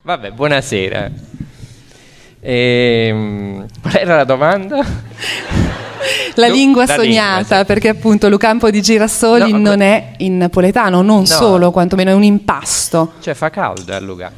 Vabbè, buonasera. Qual era la domanda? La lingua sognata, sì. Perché appunto Lucampo di Girasoli non è in napoletano, non solo, quantomeno è un impasto. Cioè fa caldo a Lugano.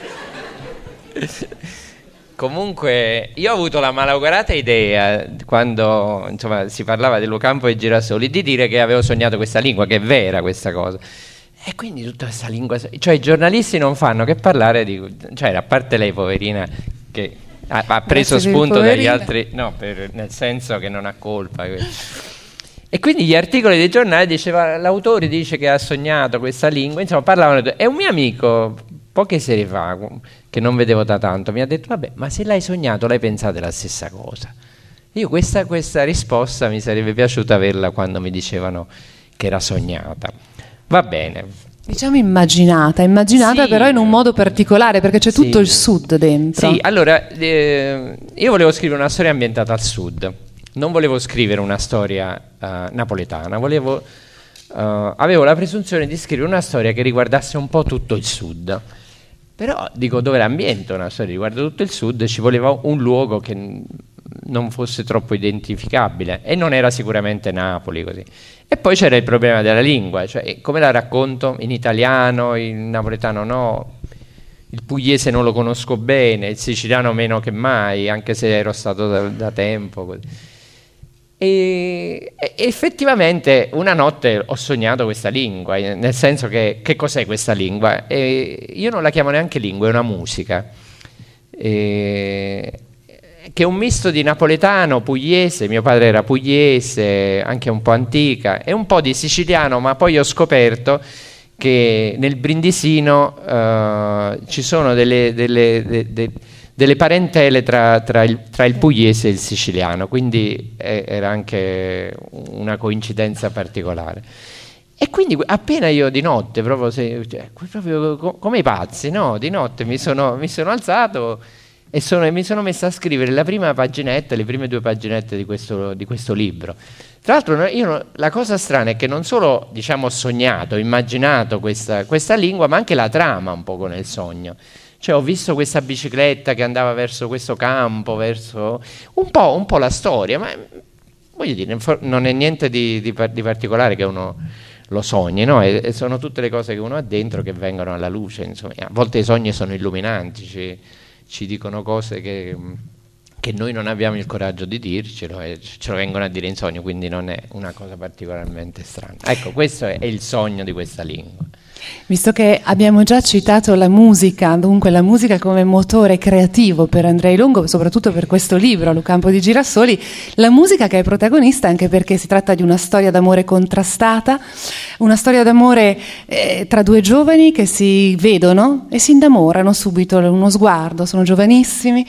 Comunque io ho avuto la malaugurata idea, quando insomma si parlava di Lucampo e Girasoli, di dire che avevo sognato questa lingua, che è vera questa cosa. E quindi tutta questa lingua, cioè i giornalisti non fanno che parlare di, cioè a parte lei poverina che ha preso spunto dagli altri, no, nel senso che non ha colpa. E quindi gli articoli dei giornali diceva, l'autore dice che ha sognato questa lingua, insomma parlavano. E un mio amico poche sere fa, che non vedevo da tanto, mi ha detto, vabbè, ma se l'hai sognato l'hai pensata la stessa cosa. Io questa risposta mi sarebbe piaciuta averla quando mi dicevano che era sognata. Va bene. Diciamo immaginata sì, però in un modo particolare, perché c'è tutto il sud dentro. Sì, allora, io volevo scrivere una storia ambientata al sud, non volevo scrivere una storia napoletana, avevo la presunzione di scrivere una storia che riguardasse un po' tutto il sud. Però, dico, dove l'ambiente una storia riguarda tutto il sud, ci voleva un luogo che non fosse troppo identificabile, e non era sicuramente Napoli, così. E poi c'era il problema della lingua, cioè come la racconto in italiano, in napoletano no, il pugliese non lo conosco bene, il siciliano meno che mai, anche se ero stato da tempo, così. E effettivamente una notte ho sognato questa lingua, nel senso che cos'è questa lingua? Io non la chiamo neanche lingua, è una musica, che è un misto di napoletano, pugliese, mio padre era pugliese, anche un po' antica, e un po' di siciliano, ma poi ho scoperto che nel Brindisino ci sono delle parentele tra il pugliese e il siciliano, quindi era anche una coincidenza particolare. E quindi appena io di notte, proprio come i pazzi, no? Di notte mi sono alzato e mi sono messo a scrivere la prima paginetta, le prime 2 paginette di questo libro. Tra l'altro la cosa strana è che non solo, diciamo, ho sognato, ho immaginato questa lingua, ma anche la trama un poco nel sogno. Cioè ho visto questa bicicletta che andava verso questo campo, verso un po' la storia, ma voglio dire, non è niente di particolare che uno lo sogni, no? E sono tutte le cose che uno ha dentro che vengono alla luce, insomma. A volte i sogni sono illuminanti, ci dicono cose che noi non abbiamo il coraggio di dircelo e ce lo vengono a dire in sogno, quindi non è una cosa particolarmente strana. Ecco, questo è il sogno di questa lingua. Visto che abbiamo già citato la musica, dunque la musica come motore creativo per Andrei Longo, soprattutto per questo libro, Lucampo di Girasoli, la musica che è protagonista anche perché si tratta di una storia d'amore contrastata, una storia d'amore tra 2 giovani che si vedono e si innamorano subito, uno sguardo, sono giovanissimi,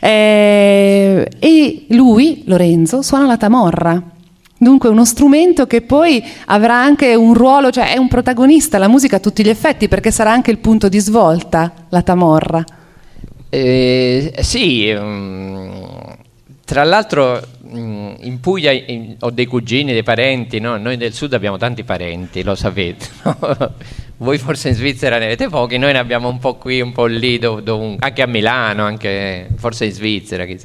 e lui, Lorenzo, suona la tamorra. Dunque uno strumento che poi avrà anche un ruolo, cioè è un protagonista, la musica a tutti gli effetti, perché sarà anche il punto di svolta, la tamorra. Sì, tra l'altro in Puglia ho dei cugini, dei parenti, no? Noi del sud abbiamo tanti parenti, lo sapete, no? Voi forse in Svizzera ne avete pochi, noi ne abbiamo un po' qui, un po' lì, anche a Milano, anche forse in Svizzera, chissà.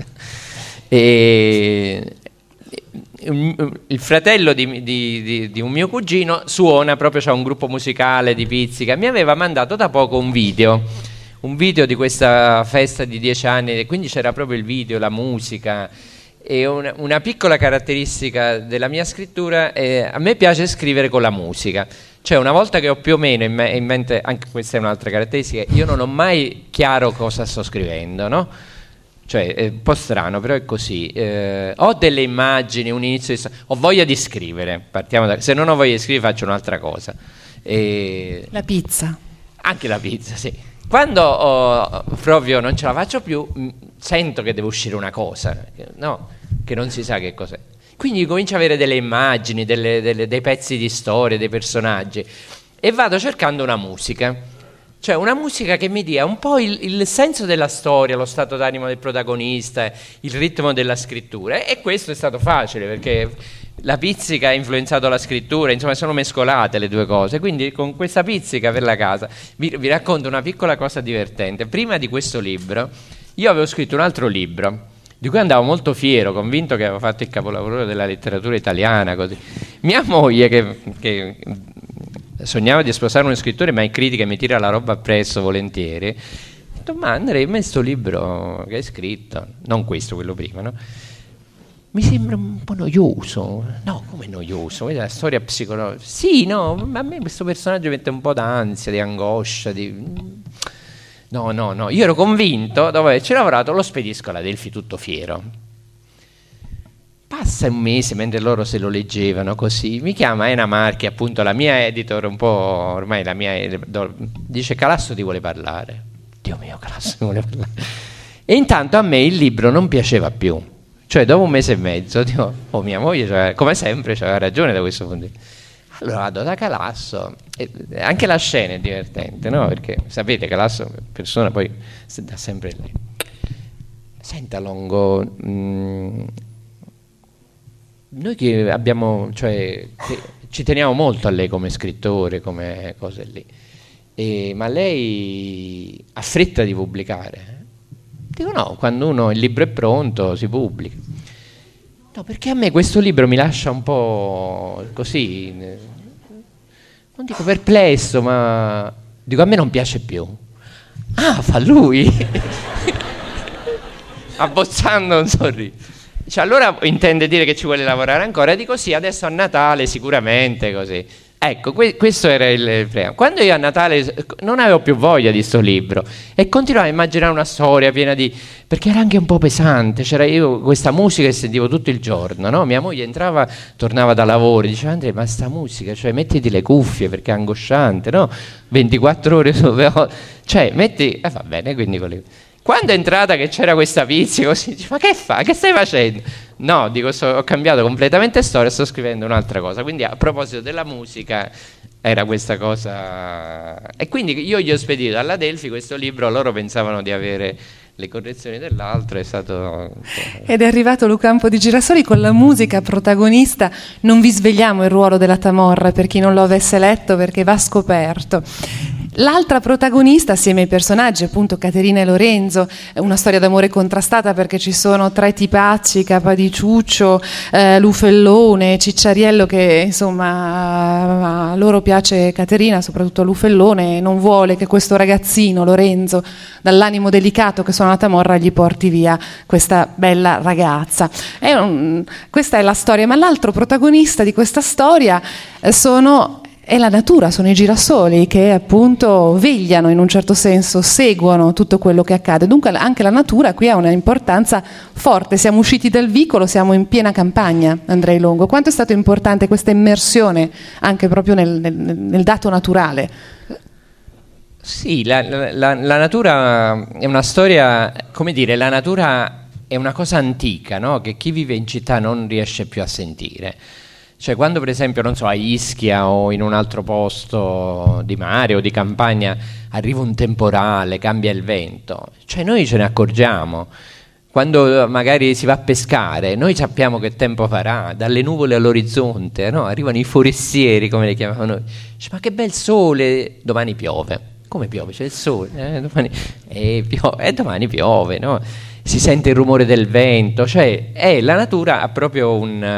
Il fratello di un mio cugino suona proprio, c'ha un gruppo musicale di pizzica, mi aveva mandato da poco un video di questa festa di 10 anni, quindi c'era proprio il video, la musica. E una piccola caratteristica della mia scrittura è, a me piace scrivere con la musica, cioè una volta che ho più o meno in mente, anche questa è un'altra caratteristica, io non ho mai chiaro cosa sto scrivendo, no? Cioè è un po' strano, però è così. Ho delle immagini, un inizio, ho voglia di scrivere, se non ho voglia di scrivere faccio un'altra cosa. La pizza. Anche la pizza, sì. Quando proprio non ce la faccio più, sento che deve uscire una cosa, no? Che non si sa che cos'è. Quindi comincio ad avere delle immagini, dei pezzi di storia, dei personaggi, e vado cercando una musica. Cioè una musica che mi dia un po' il senso della storia, lo stato d'animo del protagonista, il ritmo della scrittura. E questo è stato facile, perché la pizzica ha influenzato la scrittura, insomma sono mescolate le due cose, quindi con questa pizzica per la casa vi racconto una piccola cosa divertente. Prima di questo libro io avevo scritto un altro libro di cui andavo molto fiero, convinto che avevo fatto il capolavoro della letteratura italiana, così. Mia moglie che sognava di sposare uno scrittore ma in critica mi tira la roba appresso volentieri, ho detto: ma Andrea, a me sto libro che hai scritto, non questo, quello prima, no? Mi sembra un po' noioso. No, come noioso? Questa è la storia psicologica. Sì, no, ma a me questo personaggio mette un po' d'ansia, di angoscia, No, io ero convinto, dopo averci lavorato, lo spedisco alla Delphi tutto fiero. Passa un mese mentre loro se lo leggevano così, mi chiama Ena Marchi, appunto la mia editor, un po' ormai la mia editor, dice: Calasso ti vuole parlare. Dio mio, Calasso ti vuole parlare. E intanto a me il libro non piaceva più. Cioè dopo un mese e mezzo dico: oh, mia moglie come sempre aveva ragione da questo punto di vista. Allora vado da Calasso, e anche la scena è divertente, no? Perché sapete, Calasso persona poi da sempre lì. Senta Longo, noi che abbiamo, cioè che ci teniamo molto a lei come scrittore, come cose lì, ma lei ha fretta di pubblicare? Dico: no, quando il libro è pronto si pubblica. No, perché a me questo libro mi lascia un po' così, non dico perplesso, ma dico: a me non piace più. Ah, fa lui? Abbozzando un sorriso. Cioè, allora intende dire che ci vuole lavorare ancora? E dico: sì, adesso a Natale sicuramente, così. Ecco, questo era il problema. Quando io a Natale non avevo più voglia di sto libro e continuavo a immaginare una storia piena di... perché era anche un po' pesante, c'era io questa musica che sentivo tutto il giorno, no? Mia moglie entrava, tornava da lavoro, diceva: Andrea, ma sta musica, cioè mettiti le cuffie perché è angosciante, no? 24 ore cioè metti... va bene, quindi volevo... Quando è entrata che c'era questa pizzica così, dice: ma che fa? Che stai facendo? No, dico, ho cambiato completamente storia, sto scrivendo un'altra cosa. Quindi a proposito della musica era questa cosa. E quindi io gli ho spedito alla Delphi questo libro, loro pensavano di avere le correzioni dell'altro, è stato... Ed è arrivato Lucampo di Girasoli con la musica protagonista. Non vi svegliamo il ruolo della Tamorra per chi non lo avesse letto, perché va scoperto. L'altra protagonista, assieme ai personaggi, appunto Caterina e Lorenzo, una storia d'amore contrastata perché ci sono tre tipacci, Capa di Ciuccio, Lufellone, Cicciariello, che insomma a loro piace Caterina, soprattutto a Lufellone, e non vuole che questo ragazzino, Lorenzo, dall'animo delicato che suona la Tamorra, gli porti via questa bella ragazza. Questa è la storia, ma l'altro protagonista di questa storia è la natura, sono i girasoli che appunto vegliano, in un certo senso seguono tutto quello che accade. Dunque anche la natura qui ha una importanza forte. Siamo usciti dal vicolo, siamo in piena campagna, Andrei Longo. Quanto è stato importante questa immersione anche proprio nel dato naturale? Sì, la natura è una storia, come dire, la natura è una cosa antica, no? Che chi vive in città non riesce più a sentire. Cioè quando per esempio, non so, a Ischia o in un altro posto di mare o di campagna arriva un temporale, cambia il vento, cioè noi ce ne accorgiamo. Quando magari si va a pescare, noi sappiamo che tempo farà, dalle nuvole all'orizzonte, no? Arrivano i forestieri, come li chiamavano noi. Dice: ma che bel sole, domani piove. Come piove? C'è il sole, domani piove, no? Si sente il rumore del vento, cioè la natura ha proprio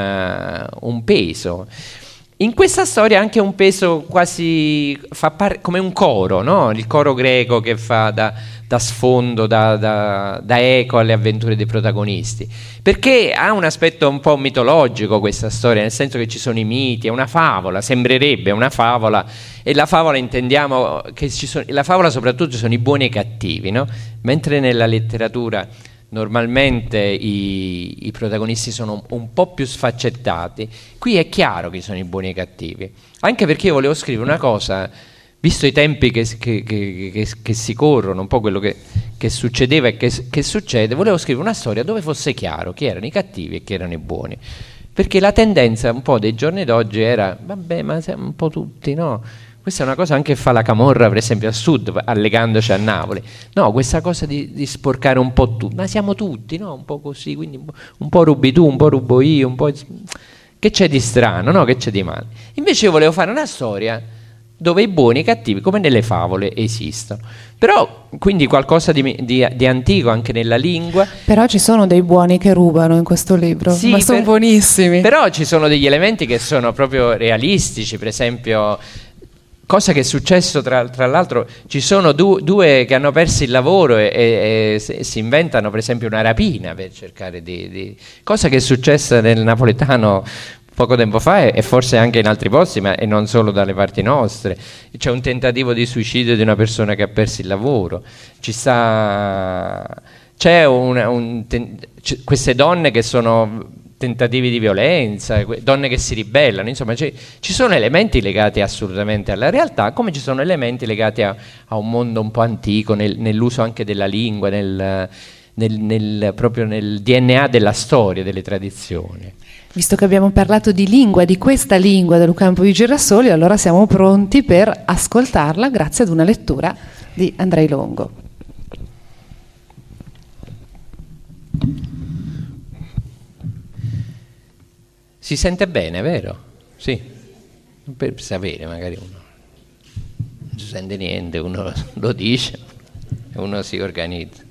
un peso. In questa storia anche un peso quasi come un coro, no? Il coro greco che fa da sfondo, da eco alle avventure dei protagonisti, perché ha un aspetto un po' mitologico questa storia, nel senso che ci sono i miti, è una favola, sembrerebbe una favola, e la favola intendiamo che la favola soprattutto ci sono i buoni e i cattivi, no? Mentre nella letteratura normalmente i protagonisti sono un po' più sfaccettati, qui è chiaro chi sono i buoni e i cattivi, anche perché io volevo scrivere una cosa, visto i tempi che si corrono, un po' quello che succedeva e che succede, volevo scrivere una storia dove fosse chiaro chi erano i cattivi e chi erano i buoni, perché la tendenza un po' dei giorni d'oggi era: vabbè, ma siamo un po' tutti, no? Questa è una cosa anche che fa la camorra, per esempio, a sud, allegandoci a Napoli. No, questa cosa di sporcare un po' tutto. Ma siamo tutti, no? Un po' così, quindi un po' rubi tu, un po' rubo io, un po'... Che c'è di strano, no? Che c'è di male? Invece io volevo fare una storia dove i buoni e i cattivi, come nelle favole, esistono. Però, quindi qualcosa di antico anche nella lingua. Però ci sono dei buoni che rubano in questo libro, sì, ma sono buonissimi. Però ci sono degli elementi che sono proprio realistici, per esempio... Cosa che è successo tra l'altro, ci sono due che hanno perso il lavoro e si inventano per esempio una rapina per cercare di... Cosa che è successa nel napoletano poco tempo fa e forse anche in altri posti, ma e non solo dalle parti nostre. C'è un tentativo di suicidio di una persona che ha perso il lavoro. C'è queste donne che sono... tentativi di violenza, donne che si ribellano, insomma ci sono elementi legati assolutamente alla realtà, come ci sono elementi legati a un mondo un po' antico, nell'uso anche della lingua, proprio nel DNA della storia, delle tradizioni. Visto che abbiamo parlato di lingua, di questa lingua del Campo di Girasoli, allora siamo pronti per ascoltarla grazie ad una lettura di Andrei Longo. Si sente bene, vero? Sì, per sapere, magari uno non si sente niente, uno lo dice e uno si organizza.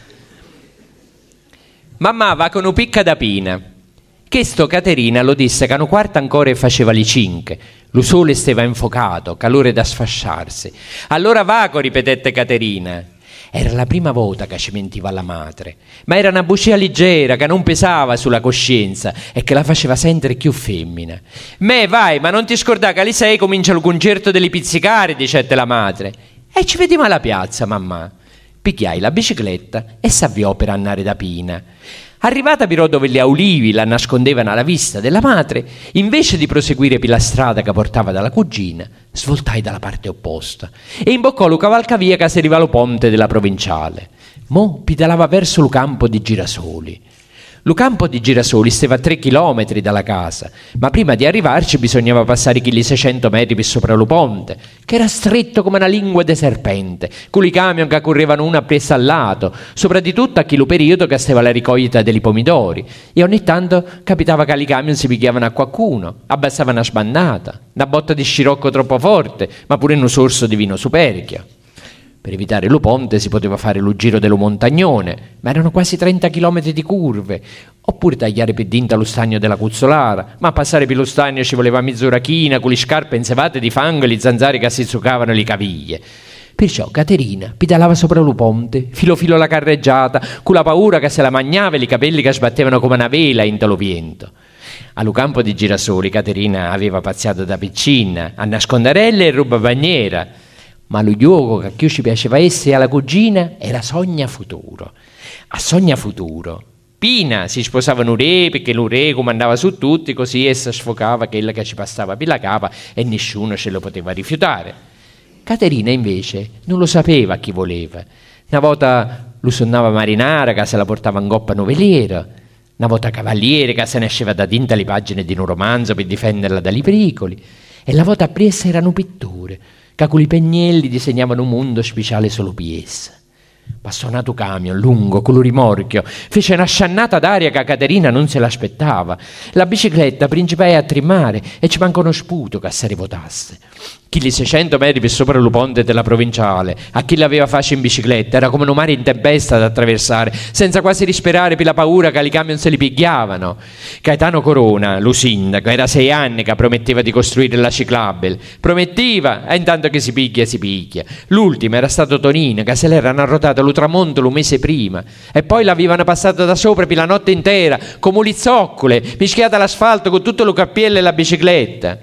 Mamma va con un picca da pina. Che sto Caterina lo disse che hanno quarta ancora e faceva le 5. Lo sole stava infocato, calore da sfasciarsi. Allora vaco, ripetette Caterina. Era la prima volta che ci mentiva la madre, ma era una bugia leggera che non pesava sulla coscienza e che la faceva sentire più femmina. Me vai, ma non ti scordare che alle 6 comincia il concerto delle pizzicari, dicette la madre. E ci vediamo alla piazza, mamma. Picchiai la bicicletta e s'avviò per andare da Pina. Arrivata però dove le ulivi la nascondevano alla vista della madre, invece di proseguire per la strada che portava dalla cugina, svoltai dalla parte opposta e imboccò lo cavalcavia che si arriva allo ponte della provinciale. Mo pedalava verso lo campo di Girasoli. Lo campo di Girasoli stava a 3 chilometri dalla casa, ma prima di arrivarci bisognava passare quei 600 metri per sopra lo ponte, che era stretto come una lingua di serpente, con i camion che correvano uno appresso al lato, soprattutto a quello periodo che stava la ricoglita dei pomidori, e ogni tanto capitava che i camion si picchiavano a qualcuno, abbassavano una sbandata, una botta di scirocco troppo forte, ma pure un sorso di vino superchio. Per evitare lo ponte si poteva fare lo giro dello montagnone, ma erano quasi 30 chilometri di curve, oppure tagliare per dinta lo stagno della Cuzzolara, ma a passare per lo stagno ci voleva mezz'ora china, con le scarpe insevate di fango e le zanzare che si zuccavano le caviglie. Perciò Caterina pedalava sopra lo ponte, filo la carreggiata, con la paura che se la mangiava e i capelli che sbattevano come una vela in lo vento. Allo campo di Girasoli Caterina aveva pazziato da piccina, a nascondarelle e rubabagnera, ma lo gioco che più ci piaceva essere alla cugina era Sogna Futuro. A Sogna Futuro Pina si sposava un re perché un re comandava su tutti, così essa sfocava quella che ci passava per la capa e nessuno ce lo poteva rifiutare. Caterina invece non lo sapeva chi voleva. Una volta lo sonnava marinara che se la portava in goppa noveliera, una volta cavaliere che se ne esceva da tinta le pagine di un romanzo per difenderla dagli pericoli, e la volta appressa era un pittore che con i pennelli disegnavano un mondo speciale solo per essa. Passò un altro camion lungo con lo rimorchio, fece una sciannata d'aria che Caterina non se l'aspettava. La bicicletta principai a tremare e ci mancò uno sputo che si rivotasse. Chi 600 metri per sopra lo ponte della provinciale, a chi l'aveva faccia in bicicletta, era come un mare in tempesta da attraversare, senza quasi risperare per la paura che i camion se li pigliavano. Gaetano Corona, lo sindaco, era 6 anni che prometteva di costruire la ciclabile. Prometteva, e intanto che si piglia, si piglia. L'ultimo era stato Tonino, che se l'erano arrotato lo tramonto lo mese prima, e poi l'avevano passato da sopra per la notte intera, come lizzoccole, mischiata all'asfalto con tutto lo cappiello e la bicicletta.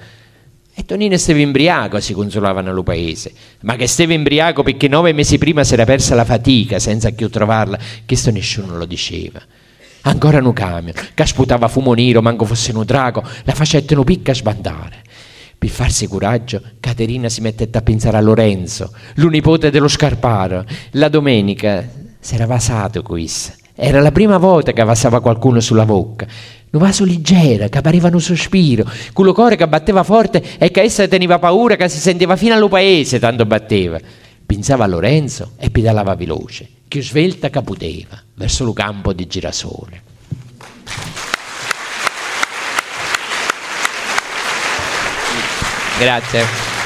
E Tonino stava imbriaco, si consolavano lo paese, ma che stava imbriaco perché 9 mesi prima si era persa la fatica senza più trovarla, questo nessuno lo diceva. Ancora un camion che sputava fumo nero, manco fosse un drago, la facettano picca a sbandare. Per farsi coraggio, Caterina si mettette a pensare a Lorenzo, l'unipote dello Scarparo. La domenica si era vasato questo. Era la prima volta che vasava qualcuno sulla bocca. Un vaso leggera che pareva un sospiro, con lo cuore che batteva forte e che essa teneva paura che si sentiva fino allo paese tanto batteva. Pensava a Lorenzo e pedalava veloce, più svelta che poteva, verso lo campo di Girasole. Grazie.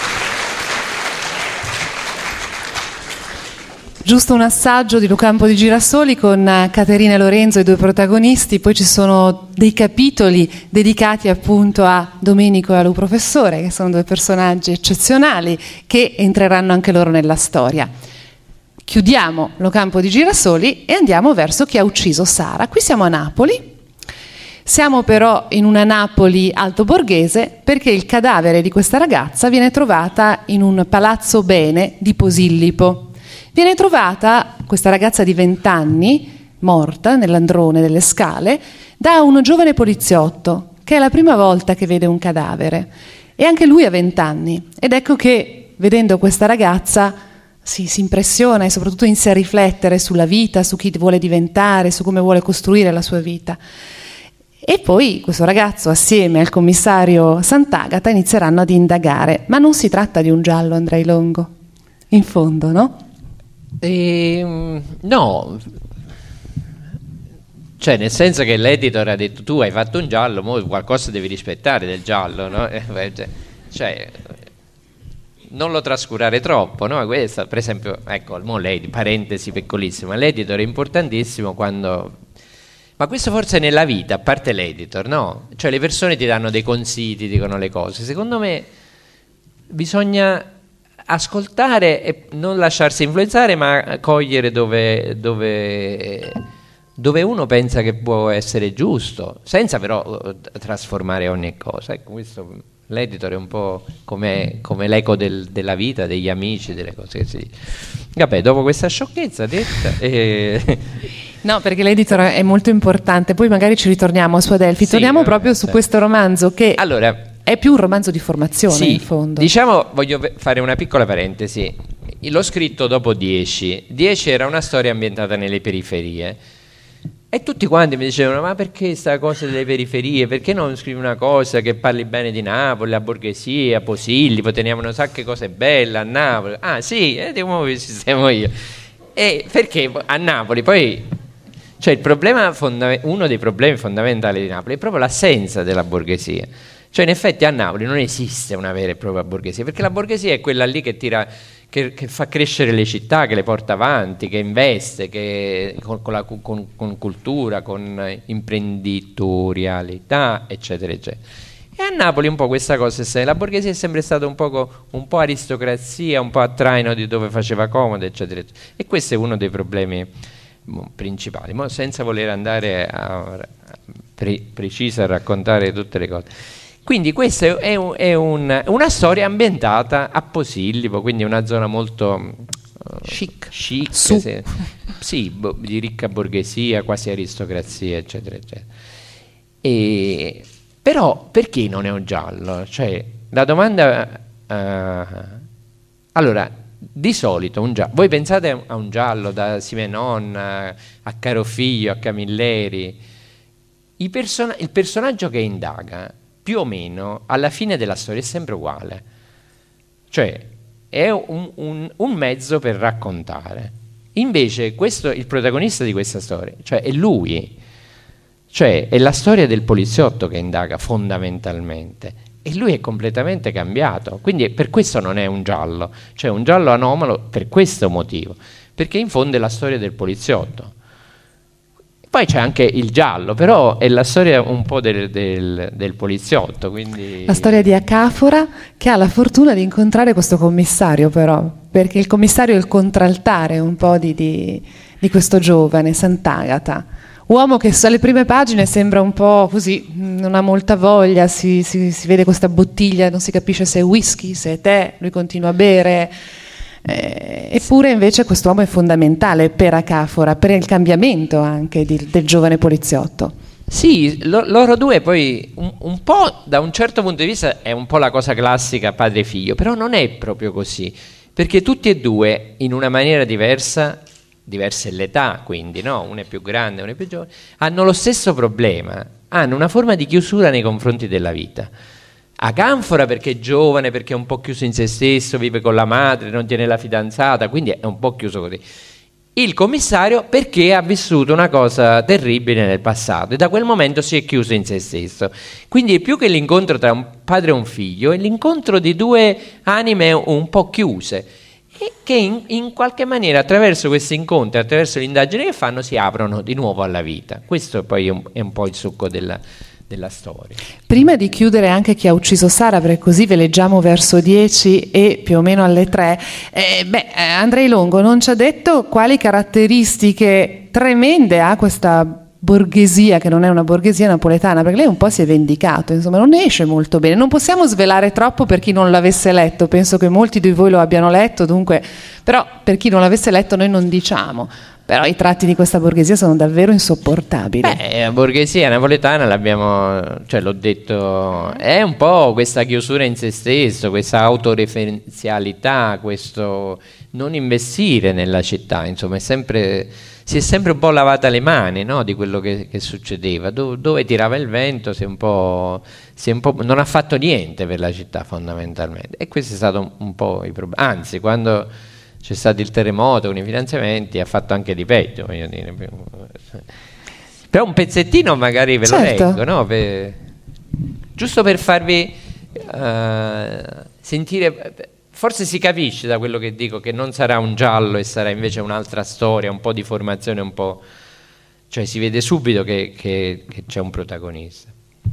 Giusto un assaggio di Lucampo di Girasoli con Caterina e Lorenzo, i due protagonisti, poi ci sono dei capitoli dedicati appunto a Domenico e a Lu Professore, che sono due personaggi eccezionali che entreranno anche loro nella storia. Chiudiamo Lucampo di Girasoli e andiamo verso Chi ha ucciso Sara. Qui siamo a Napoli. Siamo però in una Napoli altoborghese perché il cadavere di questa ragazza viene trovata in un palazzo bene di Posillipo. Viene trovata questa ragazza di 20 anni, morta nell'androne delle scale, da un giovane poliziotto, che è la prima volta che vede un cadavere. E anche lui ha 20 anni. Ed ecco che, vedendo questa ragazza, si impressiona e soprattutto inizia a riflettere sulla vita, su chi vuole diventare, su come vuole costruire la sua vita. E poi questo ragazzo, assieme al commissario Sant'Agata, inizieranno ad indagare. Ma non si tratta di un giallo, Andrei Longo, in fondo, no? No, cioè nel senso che l'editor ha detto tu hai fatto un giallo, mo qualcosa devi rispettare del giallo, no? Cioè non lo trascurare troppo, no? Questa, per esempio, ecco, mo parentesi piccolissima, l'editor è importantissimo quando... Ma questo forse nella vita, a parte l'editor, no? Cioè le persone ti danno dei consigli, ti dicono le cose, secondo me bisogna ascoltare e non lasciarsi influenzare, ma cogliere dove uno pensa che può essere giusto, senza però trasformare ogni cosa. Ecco, questo, l'editor è un po' come l'eco della vita, degli amici, delle cose che si dice. Vabbè, dopo questa sciocchezza detta... No, perché l'editor è molto importante, poi magari ci ritorniamo su Adelphi, torniamo proprio su questo romanzo che... Allora, è più un romanzo di formazione, sì, in fondo. Diciamo, voglio fare una piccola parentesi. L'ho scritto dopo 10. 10 era una storia ambientata nelle periferie. E tutti quanti mi dicevano, ma perché sta cosa delle periferie? Perché non scrivi una cosa che parli bene di Napoli, la borghesia, Posillipo, teniamo un sacco di cose belle a Napoli. Ah sì, di nuovo ci sistemo io. E perché a Napoli poi... Cioè il problema uno dei problemi fondamentali di Napoli è proprio l'assenza della borghesia. Cioè in effetti a Napoli non esiste una vera e propria borghesia, perché la borghesia è quella lì che fa crescere le città, che le porta avanti, che investe, che con cultura, con imprenditorialità, eccetera, eccetera. E a Napoli un po' questa cosa, la borghesia è sempre stata un po' aristocrazia, un po' a traino di dove faceva comodo, eccetera, eccetera. E questo è uno dei problemi principali, ma senza voler andare precisa a raccontare tutte le cose. Quindi questa è una storia ambientata a Posillipo, quindi una zona molto chic sì, di ricca borghesia, quasi aristocrazia, eccetera, eccetera. Però perché non è un giallo? Cioè, la domanda... allora, di solito un giallo, voi pensate a un giallo da Simenon a Carofiglio, a Camilleri, il personaggio che indaga più o meno alla fine della storia è sempre uguale, cioè è un mezzo per raccontare. Invece il protagonista di questa storia, cioè è lui, cioè è la storia del poliziotto che indaga fondamentalmente. E lui è completamente cambiato, quindi per questo non è un giallo, cioè un giallo anomalo per questo motivo, perché in fondo è la storia del poliziotto. Poi c'è anche il giallo, però è la storia un po' del poliziotto. Quindi... La storia di Acafora, che ha la fortuna di incontrare questo commissario però, perché il commissario è il contraltare un po' di questo giovane, Sant'Agata. Uomo che alle prime pagine sembra un po' così, non ha molta voglia, si vede questa bottiglia, non si capisce se è whisky, se è tè, lui continua a bere, eppure invece quest'uomo è fondamentale per Acafora, per il cambiamento anche del giovane poliziotto. Sì, loro due poi un po' da un certo punto di vista è un po' la cosa classica padre e figlio, però non è proprio così, perché tutti e due in una maniera diversa è l'età, quindi no? Uno è più grande, uno è più giovane, hanno lo stesso problema, hanno una forma di chiusura nei confronti della vita. Acanfora perché è giovane, perché è un po' chiuso in se stesso, vive con la madre, non tiene la fidanzata, quindi è un po' chiuso così. il commissario perché ha vissuto una cosa terribile nel passato e da quel momento si è chiuso in se stesso. Quindi più che l'incontro tra un padre e un figlio è l'incontro di due anime un po' chiuse e che in qualche maniera attraverso questi incontri, attraverso le indagini che fanno, si aprono di nuovo alla vita. Questo poi è un po' il succo della storia. Prima di chiudere anche Chi ha ucciso Sara, perché così ve leggiamo verso 10 e più o meno alle 3, Andrei Longo non ci ha detto quali caratteristiche tremende ha questa borghesia, che non è una borghesia napoletana, perché lei un po' si è vendicato, insomma non ne esce molto bene. Non possiamo svelare troppo per chi non l'avesse letto, penso che molti di voi lo abbiano letto, dunque, però per chi non l'avesse letto noi non diciamo. Però i tratti di questa borghesia sono davvero insopportabili. La borghesia napoletana l'ho detto, è un po' questa chiusura in se stesso, questa autoreferenzialità, questo non investire nella città, insomma si è sempre un po' lavata le mani, no, di quello che succedeva, dove tirava il vento non ha fatto niente per la città fondamentalmente, e questo è stato un po' il problema, anzi quando c'è stato il terremoto con i finanziamenti ha fatto anche di peggio, voglio dire. Però un pezzettino magari ve lo leggo, no? Giusto per farvi sentire, forse si capisce da quello che dico che non sarà un giallo e sarà invece un'altra storia, un po' di formazione, un po', cioè si vede subito che c'è un protagonista.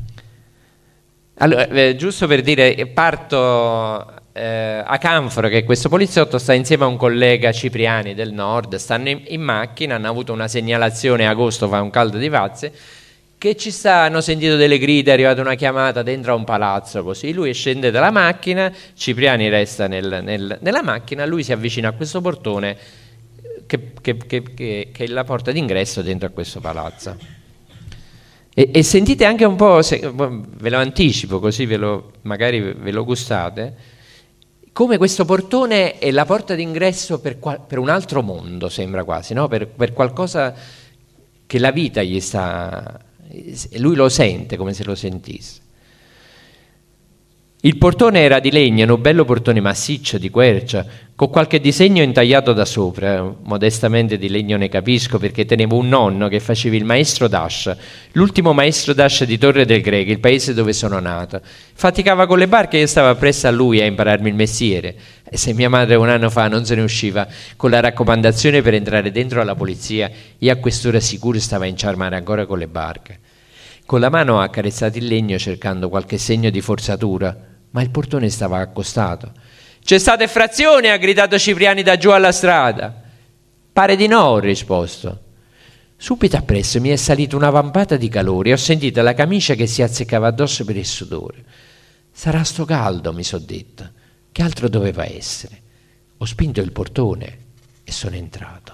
Allora, giusto per dire, parto a Canfora, che questo poliziotto sta insieme a un collega Cipriani del nord, stanno in macchina, hanno avuto una segnalazione, agosto fa un caldo di pazze, che hanno sentito delle grida, è arrivata una chiamata dentro a un palazzo, così lui scende dalla macchina, Cipriani resta nella macchina, lui si avvicina a questo portone che è la porta d'ingresso dentro a questo palazzo. E sentite anche un po', ve lo anticipo così magari ve lo gustate, come questo portone è la porta d'ingresso per un altro mondo, sembra quasi, no? Per qualcosa che la vita gli sta, lui lo sente come se lo sentisse. Il portone era di legno, un bello portone massiccio di quercia, con qualche disegno intagliato da sopra. Modestamente di legno ne capisco, perché tenevo un nonno che faceva il maestro d'ascia, l'ultimo maestro d'ascia di Torre del Greco, il paese dove sono nato. Faticava con le barche e io stavo appresso a lui a impararmi il mestiere. E se mia madre un anno fa non se ne usciva con la raccomandazione per entrare dentro alla polizia, io a quest'ora sicuro stava in ciarmare ancora con le barche. Con la mano ho accarezzato il legno cercando qualche segno di forzatura, ma il portone stava accostato. «C'è stata effrazione!» ha gridato Cipriani da giù alla strada. «Pare di no», ho risposto. Subito appresso mi è salita una vampata di calore e ho sentito la camicia che si azzeccava addosso per il sudore. «Sarà sto caldo», mi sono detto. Che altro doveva essere? Ho spinto il portone e sono entrato.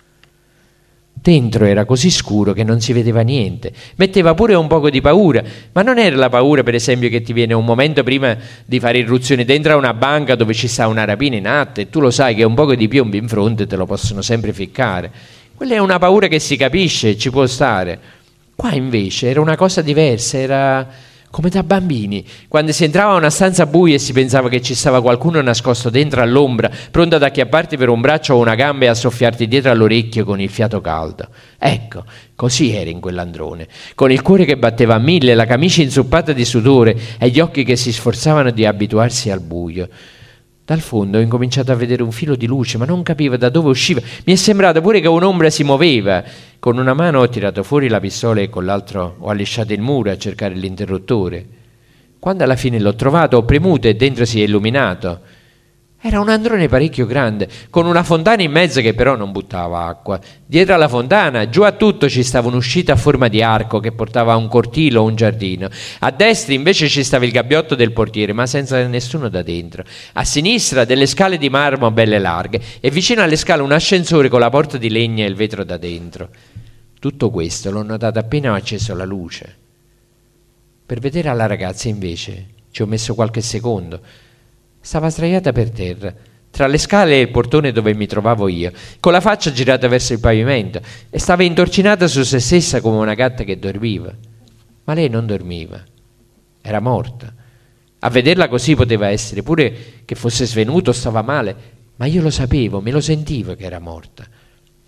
Dentro era così scuro che non si vedeva niente, metteva pure un poco di paura, ma non era la paura per esempio che ti viene un momento prima di fare irruzione dentro a una banca dove ci sta una rapina in atto e tu lo sai che un poco di piombo in fronte te lo possono sempre ficcare. Quella è una paura che si capisce, ci può stare. Qua invece era una cosa diversa, era come da bambini, quando si entrava a una stanza buia e si pensava che ci stava qualcuno nascosto dentro all'ombra, pronto ad acchiapparti per un braccio o una gamba e a soffiarti dietro all'orecchio con il fiato caldo. Ecco, così era in quell'androne, con il cuore che batteva a 1000, la camicia inzuppata di sudore e gli occhi che si sforzavano di abituarsi al buio. Dal fondo ho incominciato a vedere un filo di luce, ma non capivo da dove usciva. Mi è sembrato pure che un'ombra si muoveva. Con una mano ho tirato fuori la pistola e con l'altro ho allisciato il muro a cercare l'interruttore. Quando alla fine l'ho trovato, ho premuto e dentro si è illuminato. Era un androne parecchio grande, con una fontana in mezzo che però non buttava acqua. Dietro alla fontana, giù a tutto, ci stava un'uscita a forma di arco che portava a un cortile o un giardino. A destra invece ci stava il gabbiotto del portiere, ma senza nessuno da dentro. A sinistra delle scale di marmo belle larghe e vicino alle scale un ascensore con la porta di legno e il vetro da dentro. Tutto questo l'ho notato appena ho acceso la luce. Per vedere alla ragazza invece ci ho messo qualche secondo. Stava sdraiata per terra, tra le scale e il portone dove mi trovavo io, con la faccia girata verso il pavimento, e stava intorcinata su se stessa come una gatta che dormiva. Ma lei non dormiva, era morta. A vederla così poteva essere pure che fosse svenuto o stava male, ma io lo sapevo, me lo sentivo che era morta.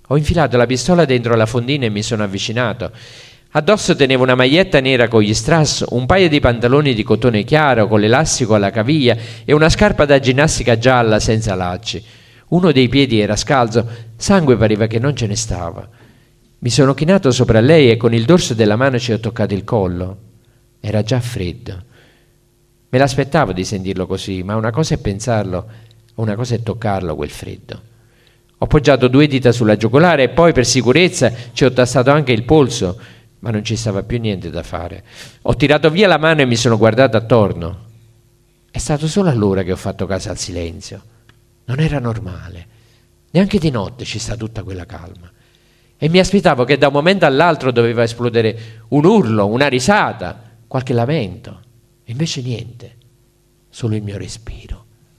Ho infilato la pistola dentro la fondina e mi sono avvicinato. Addosso tenevo una maglietta nera con gli strass, un paio di pantaloni di cotone chiaro con l'elastico alla caviglia e una scarpa da ginnastica gialla senza lacci. Uno dei piedi era scalzo, sangue pareva che non ce ne stava. Mi sono chinato sopra lei e con il dorso della mano ci ho toccato il collo. Era già freddo. Me l'aspettavo di sentirlo così, ma una cosa è pensarlo, una cosa è toccarlo quel freddo. Ho poggiato 2 dita sulla giugulare e poi per sicurezza ci ho tastato anche il polso, ma non ci stava più niente da fare. Ho tirato via la mano e mi sono guardato attorno. È stato solo allora che ho fatto caso al silenzio. Non era normale. Neanche di notte ci sta tutta quella calma. E mi aspettavo che da un momento all'altro doveva esplodere un urlo, una risata, qualche lamento. E invece niente, solo il mio respiro.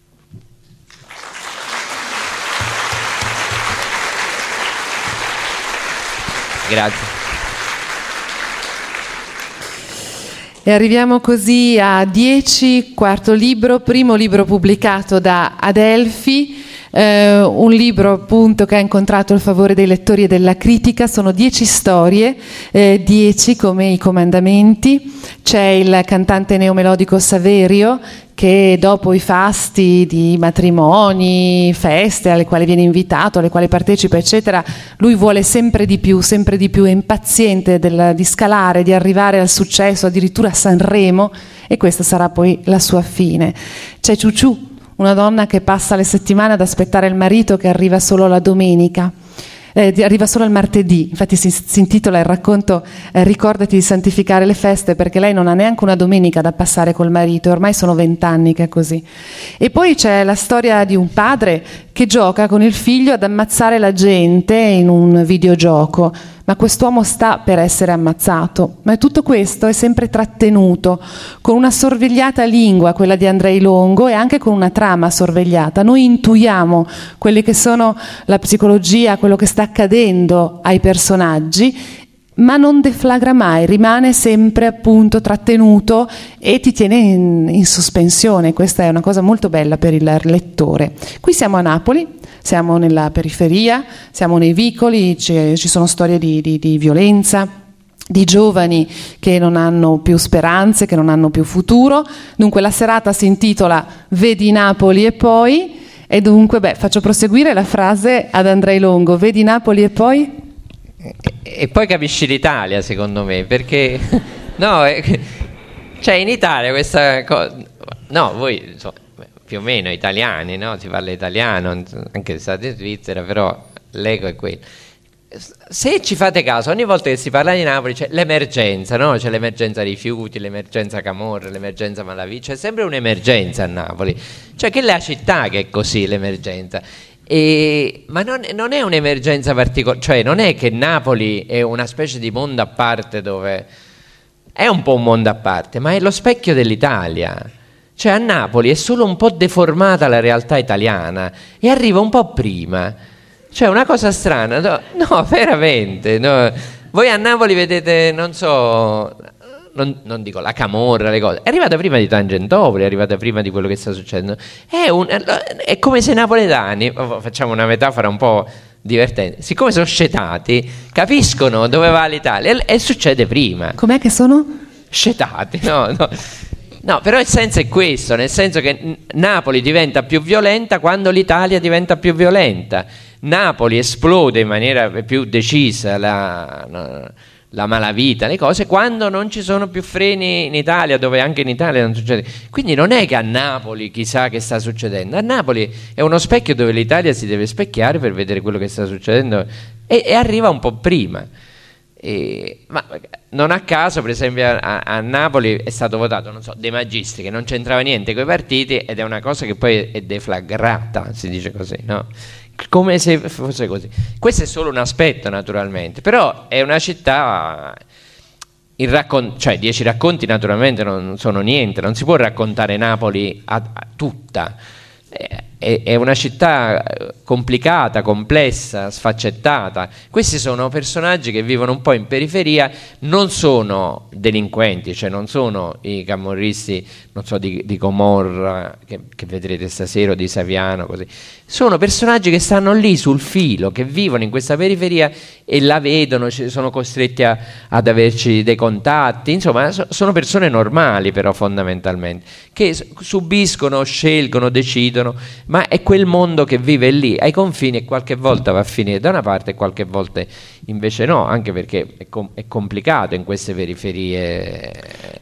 Grazie. E arriviamo così a 10, quarto libro, primo libro pubblicato da Adelphi, un libro appunto che ha incontrato il favore dei lettori e della critica. Sono 10 storie, 10 come i comandamenti. C'è il cantante neomelodico Saverio che dopo i fasti di matrimoni, feste alle quali viene invitato, alle quali partecipa eccetera, lui vuole sempre di più, è impaziente di scalare, di arrivare al successo, addirittura a Sanremo, e questa sarà poi la sua fine. C'è Ciuciù, una donna che passa le settimane ad aspettare il marito che arriva solo la domenica, arriva solo il martedì. Infatti si intitola il racconto Ricordati di santificare le feste, perché lei non ha neanche una domenica da passare col marito, e ormai sono 20 anni che è così. E poi c'è la storia di un padre che gioca con il figlio ad ammazzare la gente in un videogioco, ma quest'uomo sta per essere ammazzato. Ma tutto questo è sempre trattenuto con una sorvegliata lingua, quella di Andrei Longo, e anche con una trama sorvegliata. Noi intuiamo quelle che sono la psicologia, quello che sta accadendo ai personaggi, ma non deflagra mai, rimane sempre appunto trattenuto e ti tiene in sospensione. Questa è una cosa molto bella per il lettore. Qui siamo a Napoli, siamo nella periferia, siamo nei vicoli, ci sono storie di violenza, di giovani che non hanno più speranze, che non hanno più futuro. Dunque la serata si intitola Vedi Napoli e poi, e dunque faccio proseguire la frase ad Andrei Longo: vedi Napoli e poi? E poi capisci l'Italia, secondo me, perché no, cioè in Italia questa cosa, no, voi insomma, più o meno italiani, no? Si parla italiano, anche se state in Svizzera, però l'ego è quello. Se ci fate caso, ogni volta che si parla di Napoli c'è l'emergenza, no? C'è l'emergenza rifiuti, l'emergenza Camorra, l'emergenza Malavita, c'è sempre un'emergenza a Napoli, cioè che è la città che è così, l'emergenza. Ma non è un'emergenza particolare, cioè non è che Napoli è una specie di mondo a parte, dove è un po' un mondo a parte, ma è lo specchio dell'Italia. Cioè a Napoli è solo un po' deformata la realtà italiana e arriva un po' prima. Cioè una cosa strana, no veramente, no. Voi a Napoli vedete, non so, non dico la Camorra, le cose, è arrivata prima di Tangentopoli, è arrivata prima di quello che sta succedendo. È come se i napoletani, facciamo una metafora un po' divertente, siccome sono scetati, capiscono dove va l'Italia e succede prima. Com'è che sono? Scetati, no, però il senso è questo, nel senso che Napoli diventa più violenta quando l'Italia diventa più violenta. Napoli esplode in maniera più decisa la malavita, le cose, quando non ci sono più freni in Italia, dove anche in Italia non succede. Quindi non è che a Napoli chissà che sta succedendo, a Napoli è uno specchio dove l'Italia si deve specchiare per vedere quello che sta succedendo e arriva un po' prima. Ma non a caso, per esempio, a Napoli è stato votato, non so, De Magistri, che non c'entrava niente con i partiti, ed è una cosa che poi è deflagrata, si dice così, no? Come se fosse così. Questo è solo un aspetto, naturalmente, però è una città, cioè 10 racconti naturalmente non sono niente, non si può raccontare Napoli a tutta. è una città complicata, complessa, sfaccettata. Questi sono personaggi che vivono un po' in periferia, non sono delinquenti, cioè non sono i camorristi, non so, di Gomorra che vedrete stasera, o di Saviano, così. Sono personaggi che stanno lì sul filo, che vivono in questa periferia e la vedono, sono costretti ad averci dei contatti, insomma sono persone normali però fondamentalmente, che subiscono, scelgono, decidono, ma è quel mondo che vive lì, ai confini, e qualche volta va a finire da una parte e qualche volta invece no, anche perché è complicato in queste periferie.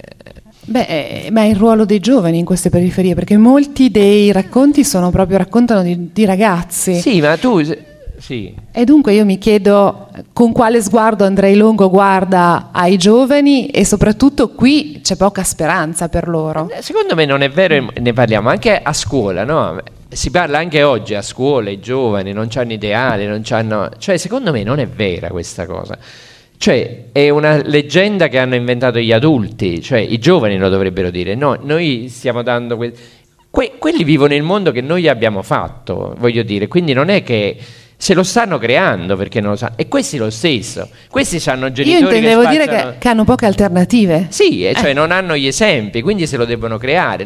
Beh, ma è il ruolo dei giovani in queste periferie, perché molti dei racconti raccontano di ragazzi. Sì, ma tu... Sì. E dunque io mi chiedo con quale sguardo Andrei Longo guarda ai giovani, e soprattutto qui c'è poca speranza per loro. Secondo me non è vero, ne parliamo anche a scuola, no? Si parla anche oggi a scuola, i giovani non hanno ideali, non c'hanno... Cioè, secondo me non è vera questa cosa. Cioè, è una leggenda che hanno inventato gli adulti, cioè i giovani lo dovrebbero dire. No, noi stiamo dando... quelli vivono il mondo che noi abbiamo fatto, voglio dire, quindi non è che... se lo stanno creando perché non lo sanno, e questi lo stesso, questi hanno genitori. Io intendevo dire che hanno poche alternative. Sì, cioè non hanno gli esempi, quindi se lo devono creare.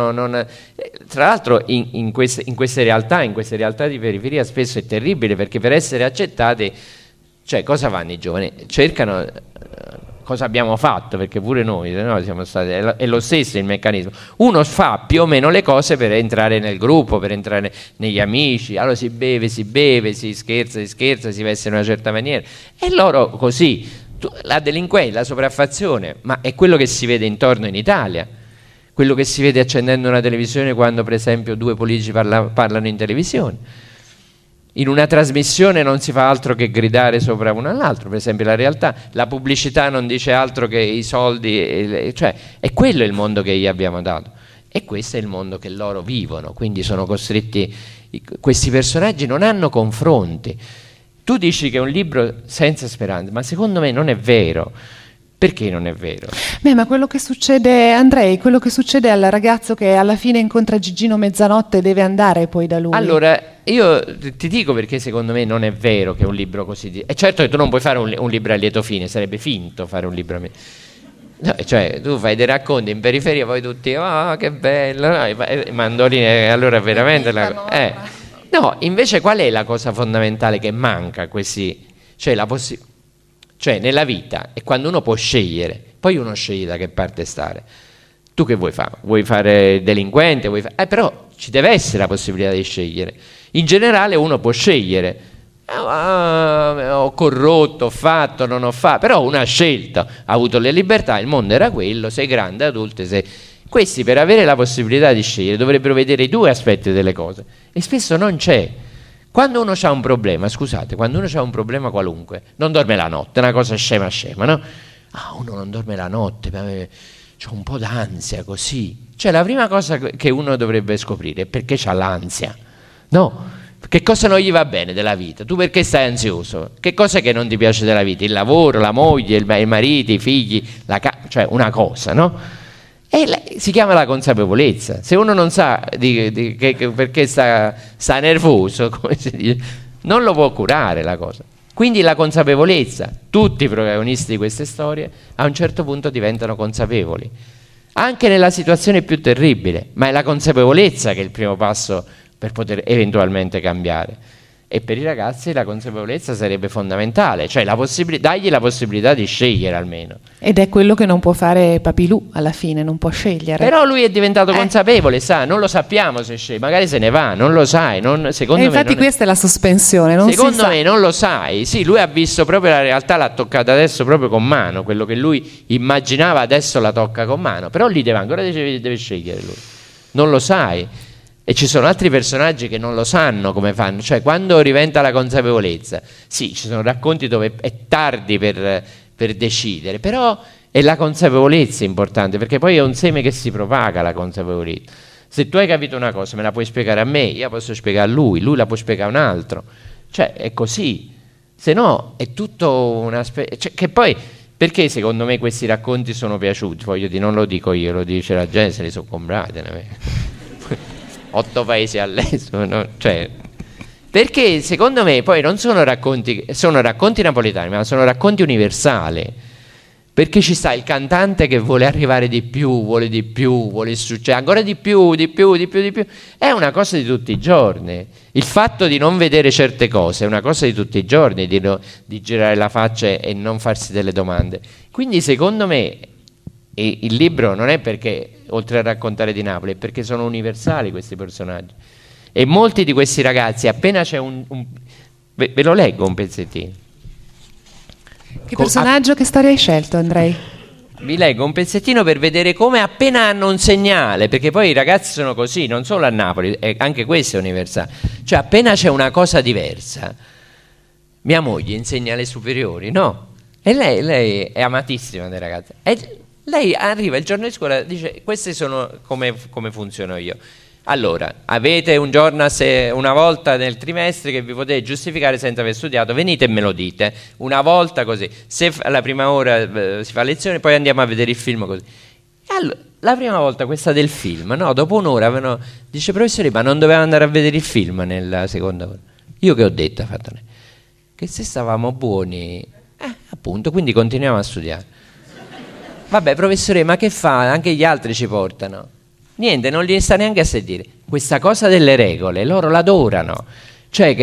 Tra l'altro in queste realtà di periferia spesso è terribile, perché per essere accettati, cioè cosa fanno i giovani? Cercano cosa abbiamo fatto, perché pure noi, no, siamo stati, è lo stesso il meccanismo. Uno fa più o meno le cose per entrare nel gruppo, per entrare negli amici, allora si beve, si scherza, si veste in una certa maniera, e loro così. La delinquenza, la sopraffazione, ma è quello che si vede intorno in Italia, quello che si vede accendendo una televisione quando per esempio due politici parlano in televisione. In una trasmissione non si fa altro che gridare sopra uno all'altro, per esempio La Realtà, la pubblicità non dice altro che i soldi, cioè è quello il mondo che gli abbiamo dato, e questo è il mondo che loro vivono, quindi sono costretti, questi personaggi non hanno confronti. Tu dici che è un libro senza speranza, ma secondo me non è vero. Perché non è vero? Beh, ma quello che succede, Andrei, quello che succede al ragazzo che alla fine incontra Gigino mezzanotte e deve andare poi da lui. Allora, io ti dico perché secondo me non è vero che un libro così... È certo che tu non puoi fare un libro a lieto fine, sarebbe finto fare un libro a no, cioè, tu fai dei racconti in periferia, poi tutti, che bello, no? Mandolini, allora veramente... No, invece qual è la cosa fondamentale che manca a questi... Cioè nella vita è quando uno può scegliere, poi uno sceglie da che parte stare. Tu che vuoi fare? Vuoi fare delinquente? Però ci deve essere la possibilità di scegliere. In generale uno può scegliere, ho corrotto, ho fatto, non ho fatto, però uno ha scelto, ha avuto le libertà, il mondo era quello, sei grande, adulto, Questi per avere la possibilità di scegliere dovrebbero vedere i due aspetti delle cose, e spesso non c'è. Quando uno ha un problema, scusate, quando uno ha un problema qualunque, non dorme la notte, è una cosa scema, no? Uno non dorme la notte, c'ho un po' d'ansia così. Cioè la prima cosa che uno dovrebbe scoprire è perché c'ha l'ansia, no? Che cosa non gli va bene della vita? Tu perché stai ansioso? Che cosa è che non ti piace della vita? Il lavoro, la moglie, il marito, i figli, cioè una cosa, no? Si chiama la consapevolezza. Se uno non sa perché sta nervoso, come si dice, non lo può curare la cosa. Quindi la consapevolezza, tutti i protagonisti di queste storie a un certo punto diventano consapevoli, anche nella situazione più terribile, ma è la consapevolezza che è il primo passo per poter eventualmente cambiare. E per i ragazzi la consapevolezza sarebbe fondamentale, cioè dargli la possibilità di scegliere almeno. Ed è quello che non può fare Papilù alla fine, non può scegliere. Però lui è diventato consapevole, sa, non lo sappiamo se sceglie, magari se ne va, non lo sai. Secondo me infatti questa è la sospensione. Secondo me non lo sai, sì, lui ha visto proprio la realtà, l'ha toccata adesso proprio con mano, quello che lui immaginava adesso la tocca con mano, però lì deve scegliere lui, non lo sai. E ci sono altri personaggi che non lo sanno come fanno, cioè quando diventa la consapevolezza, sì, ci sono racconti dove è tardi per decidere, però è la consapevolezza importante, perché poi è un seme che si propaga la consapevolezza. Se tu hai capito una cosa, me la puoi spiegare a me, io la posso spiegare a lui la può spiegare a un altro, cioè è così, se no è tutto una cioè, che poi, perché secondo me questi racconti sono piaciuti, voglio dire, non lo dico io, lo dice la gente, se li sono comprati. 8 paesi all'estero, no? Cioè, perché secondo me poi non sono racconti napoletani, ma sono racconti universali. Perché ci sta il cantante che vuole arrivare di più, vuole succedere ancora di più. È una cosa di tutti i giorni. Il fatto di non vedere certe cose è una cosa di tutti i giorni, di girare la faccia e non farsi delle domande. Quindi secondo me il libro non è perché, oltre a raccontare di Napoli, è perché sono universali questi personaggi. E molti di questi ragazzi, appena c'è ve lo leggo un pezzettino. Che personaggio, che storia hai scelto, Andrei? Vi leggo un pezzettino per vedere come appena hanno un segnale, perché poi i ragazzi sono così, non solo a Napoli, anche questo è universale. Cioè appena c'è una cosa diversa, mia moglie insegna alle superiori, no? E lei è amatissima dei ragazzi. E lei arriva il giorno di scuola e dice: queste sono come funziono io. Allora, avete un giorno, una volta nel trimestre che vi potete giustificare senza aver studiato, venite e me lo dite, una volta così. Se alla prima ora si fa lezione, poi andiamo a vedere il film così. E allora, la prima volta questa del film, no? Dopo un'ora dice: professore, ma non doveva andare a vedere il film nella seconda ora? Io che ho detto? Che se stavamo buoni, appunto, quindi continuiamo a studiare. Vabbè, professore, ma che fa? Anche gli altri ci portano. Niente, non gli sta neanche a sentire. Questa cosa delle regole, loro l'adorano. Cioè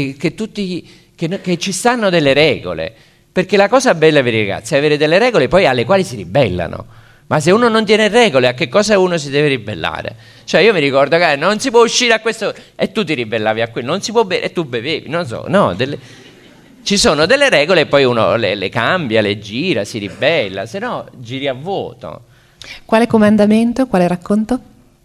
che ci stanno delle regole. Perché la cosa bella per i ragazzi è avere delle regole poi alle quali si ribellano. Ma se uno non tiene regole, a che cosa uno si deve ribellare? Cioè io mi ricordo che non si può uscire a questo e tu ti ribellavi a quello, non si può bere e tu bevevi, non so, no, ci sono delle regole e poi uno le cambia, le gira, si ribella, se no giri a vuoto. Quale comandamento, quale racconto?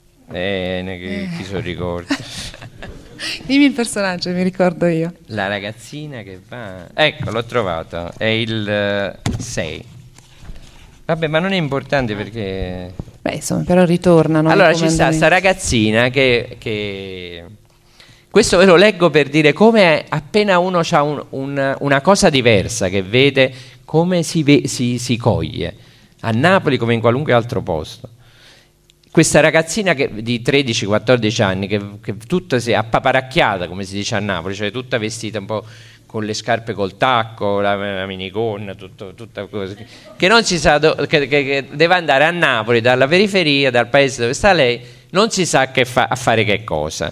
Chi se lo ricorda? Dimmi il personaggio, mi ricordo io. La ragazzina che va... Ecco, l'ho trovato, è il 6. Vabbè, ma non è importante perché... Beh, insomma, però ritornano. Allora ci sta sta ragazzina che... Questo ve lo leggo per dire come appena uno ha una cosa diversa che vede, come si coglie. A Napoli come in qualunque altro posto. Questa ragazzina di 13-14 anni che tutta si è appaparacchiata, come si dice a Napoli, cioè tutta vestita un po' con le scarpe col tacco, la minigonna, tutta così, che non si sa che deve andare a Napoli dalla periferia, dal paese dove sta lei, non si sa a fare che cosa.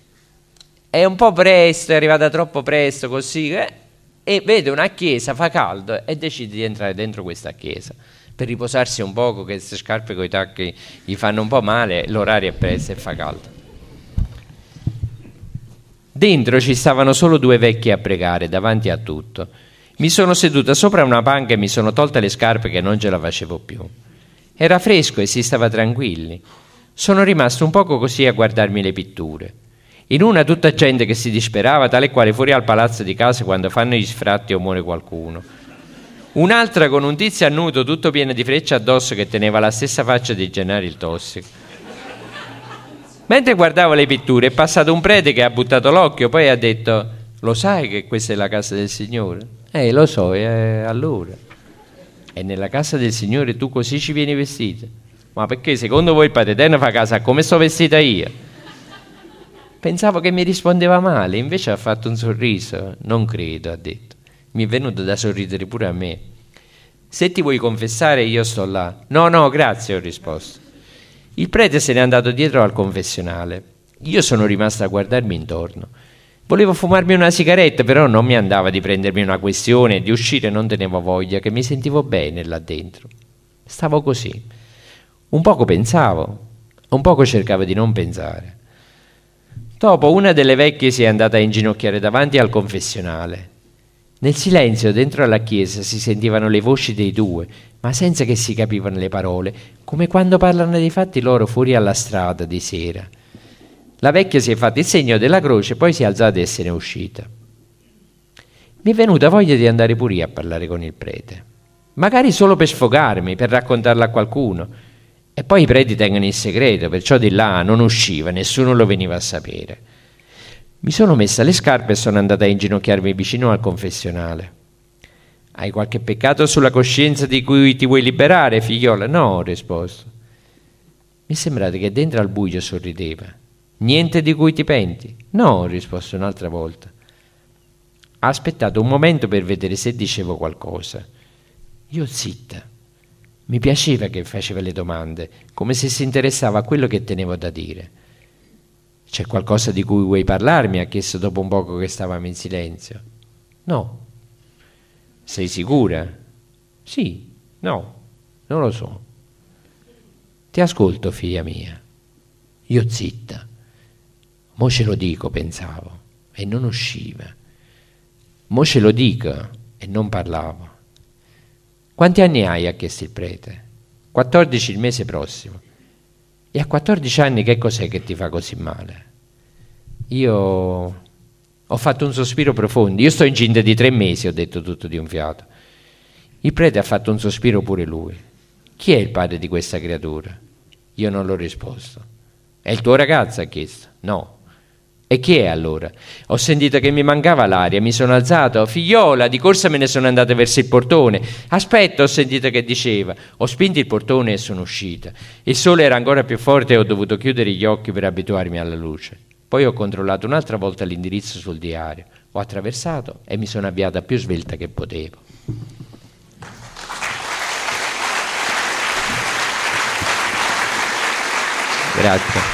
È un po' presto, è arrivata troppo presto così, e vede una chiesa, fa caldo e decide di entrare dentro questa chiesa per riposarsi un poco, che queste scarpe con i tacchi gli fanno un po' male, l'orario è presto e fa caldo. Dentro ci stavano solo 2 vecchie a pregare davanti a tutto. Mi sono seduta sopra una panca e mi sono tolta le scarpe che non ce la facevo più. Era fresco e si stava tranquilli. Sono rimasto un poco così a guardarmi le pitture. In una tutta gente che si disperava, tale e quale fuori al palazzo di casa quando fanno gli sfratti o muore qualcuno. Un'altra con un tizio a nudo tutto pieno di frecce addosso che teneva la stessa faccia di Gennaro il Tossico. Mentre guardavo le pitture è passato un prete che ha buttato l'occhio, poi ha detto: lo sai che questa è la casa del Signore? Lo so, allora. E nella casa del Signore tu così ci vieni vestita? Ma perché secondo voi il Padre Eterno fa casa come sto vestita io? Pensavo che mi rispondeva male, invece ha fatto un sorriso. Non credo, ha detto. Mi è venuto da sorridere pure a me. Se ti vuoi confessare io sto là. No, grazie, ho risposto. Il prete se n'è andato dietro al confessionale. Io sono rimasta a guardarmi intorno. Volevo fumarmi una sigaretta, però non mi andava di prendermi una questione e di uscire non tenevo voglia, che mi sentivo bene là dentro. Stavo così. Un poco pensavo, un poco cercavo di non pensare. Dopo una delle vecchie si è andata a inginocchiare davanti al confessionale. Nel silenzio dentro alla chiesa si sentivano le voci dei 2, ma senza che si capivano le parole, come quando parlano dei fatti loro fuori alla strada di sera. La vecchia si è fatta il segno della croce, poi si è alzata e se n'è uscita. Mi è venuta voglia di andare pure io a parlare con il prete, magari solo per sfogarmi, per raccontarla a qualcuno. E poi i preti tengono il segreto, perciò di là non usciva, nessuno lo veniva a sapere. Mi sono messa le scarpe e sono andata a inginocchiarmi vicino al confessionale. Hai qualche peccato sulla coscienza di cui ti vuoi liberare, figliola? No, ho risposto. Mi è sembrato che dentro al buio sorrideva. Niente di cui ti penti? No, ho risposto un'altra volta. Ha aspettato un momento per vedere se dicevo qualcosa. Io zitta. Mi piaceva che faceva le domande, come se si interessava a quello che tenevo da dire. C'è qualcosa di cui vuoi parlarmi? Ha chiesto dopo un poco che stavamo in silenzio. No. Sei sicura? Sì, no, non lo so. Ti ascolto, figlia mia. Io zitta. Mo ce lo dico, pensavo, e non usciva. Mo ce lo dico, e non parlavo. Quanti anni hai? Ha chiesto il prete. 14 il mese prossimo. E a 14 anni che cos'è che ti fa così male? Io ho fatto un sospiro profondo. Io sto incinta di 3 mesi, ho detto tutto di un fiato. Il prete ha fatto un sospiro pure lui. Chi è il padre di questa creatura? Io non l'ho risposto. È il tuo ragazzo? Ha chiesto. No. E chi è allora? Ho sentito che mi mancava l'aria, mi sono alzato. Figliola, di corsa me ne sono andata verso il portone. Aspetta, ho sentito che diceva. Ho spinto il portone e sono uscita. Il sole era ancora più forte e ho dovuto chiudere gli occhi per abituarmi alla luce. Poi ho controllato un'altra volta l'indirizzo sul diario. Ho attraversato e mi sono avviata più svelta che potevo. Grazie.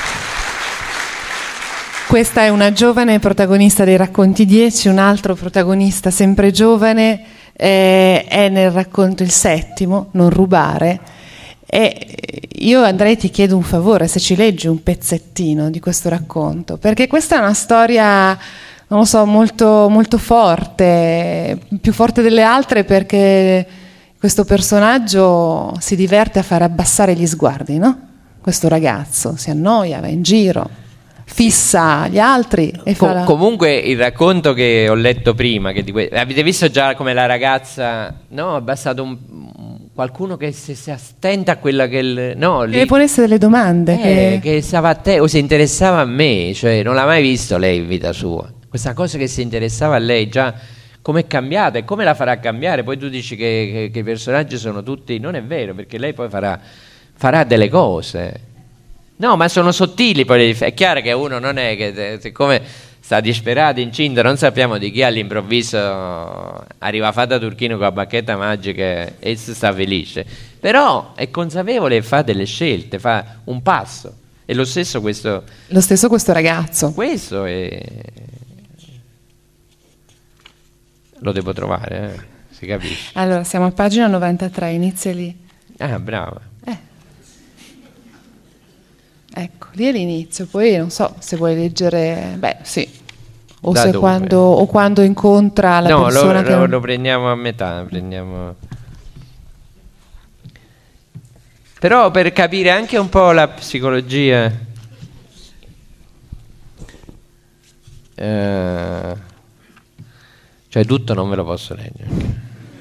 Questa è una giovane protagonista dei Racconti 10, un altro protagonista sempre giovane, è nel racconto il 7º, Non rubare. E io, Andrea, ti chiedo un favore, se ci leggi un pezzettino di questo racconto, perché questa è una storia, non lo so, molto, molto forte, più forte delle altre, perché questo personaggio si diverte a far abbassare gli sguardi, no? Questo ragazzo si annoia, va in giro, fissa gli altri e fa comunque il racconto che ho letto prima, che avete visto già come la ragazza, no, è bastato qualcuno che si attenta a quella che le ponesse delle domande, che stava a te o si interessava a me, cioè non l'ha mai visto lei in vita sua, questa cosa che si interessava a lei, già com'è cambiata e come la farà cambiare. Poi tu dici che i personaggi sono tutti, non è vero, perché lei poi farà delle cose. No, ma sono sottili, poi è chiaro che uno non è che, siccome sta disperato, incinta, non sappiamo di chi, all'improvviso arriva Fata Turchino con la bacchetta magica e sta felice, però è consapevole e fa delle scelte, fa un passo. E lo stesso questo ragazzo. Questo è... lo devo trovare, si capisce. Allora, siamo a pagina 93, inizia lì. Ah, brava. Ecco, lì è l'inizio, poi non so se vuoi leggere, beh sì, o da se quando incontra la persona che... lo prendiamo a metà, però per capire anche un po' la psicologia, cioè tutto non ve lo posso leggere.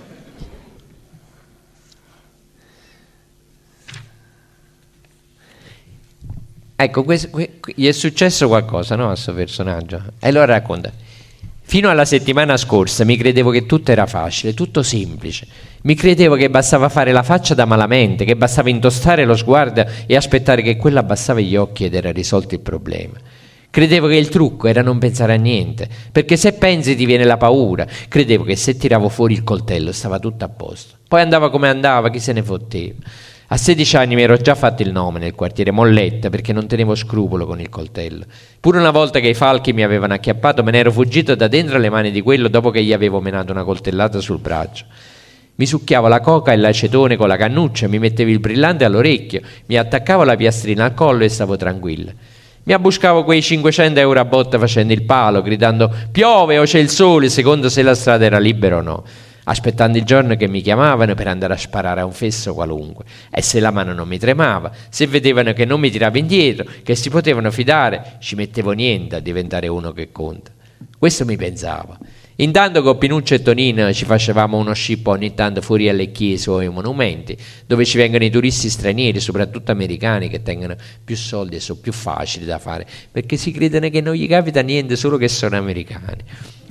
Ecco, gli è successo qualcosa, no, a questo personaggio? E allora racconta. Fino alla settimana scorsa mi credevo che tutto era facile, tutto semplice. Mi credevo che bastava fare la faccia da malamente, che bastava intostare lo sguardo e aspettare che quello abbassava gli occhi ed era risolto il problema. Credevo che il trucco era non pensare a niente, perché se pensi ti viene la paura. Credevo che se tiravo fuori il coltello stava tutto a posto. Poi andava come andava, chi se ne fotteva. A 16 anni mi ero già fatto il nome nel quartiere Molletta perché non tenevo scrupolo con il coltello. Pure una volta che i falchi mi avevano acchiappato me ne ero fuggito da dentro le mani di quello dopo che gli avevo menato una coltellata sul braccio. Mi succhiavo la coca e l'acetone con la cannuccia, mi mettevo il brillante all'orecchio, mi attaccavo la piastrina al collo e stavo tranquilla. Mi abbuscavo quei 500 euro a botta facendo il palo, gridando «Piove o c'è il sole», secondo se la strada era libera o no, aspettando il giorno che mi chiamavano per andare a sparare a un fesso qualunque. E se la mano non mi tremava, se vedevano che non mi tiravo indietro, che si potevano fidare, ci mettevo niente a diventare uno che conta. Questo mi pensavo. Intanto con Pinuccio e Tonino ci facevamo uno scippo ogni tanto fuori alle chiese o ai monumenti, dove ci vengono i turisti stranieri, soprattutto americani, che tengono più soldi e sono più facili da fare, perché si credono che non gli capita niente solo che sono americani.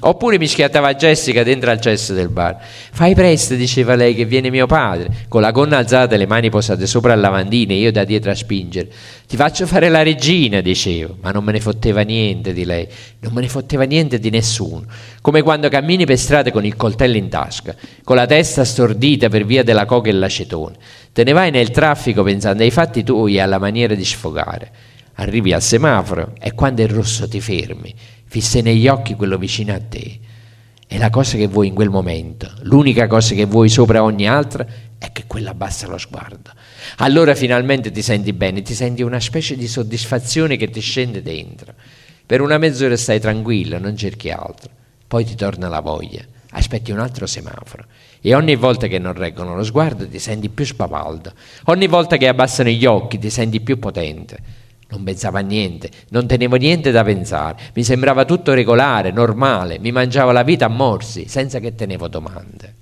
Oppure mi schiattava Jessica dentro al cesso del bar. Fai presto, diceva lei, che viene mio padre, con la gonna alzata e le mani posate sopra il lavandino e io da dietro a spingere. Ti faccio fare la regina, dicevo, ma non me ne fotteva niente di lei, non me ne fotteva niente di nessuno. Come quando cammini per strada con il coltello in tasca, con la testa stordita per via della coca e l'acetone. Te ne vai nel traffico pensando ai fatti tuoi e alla maniera di sfogare. Arrivi al semaforo e quando è rosso ti fermi, fissi negli occhi quello vicino a te. È la cosa che vuoi in quel momento, l'unica cosa che vuoi sopra ogni altra è che quella abbassa lo sguardo. Allora finalmente ti senti bene, ti senti una specie di soddisfazione che ti scende dentro. Per una mezz'ora stai tranquillo, non cerchi altro. Poi ti torna la voglia, aspetti un altro semaforo e ogni volta che non reggono lo sguardo ti senti più spavaldo. Ogni volta che abbassano gli occhi ti senti più potente. Non pensavo a niente, non tenevo niente da pensare, mi sembrava tutto regolare, normale, mi mangiavo la vita a morsi, senza che tenevo domande.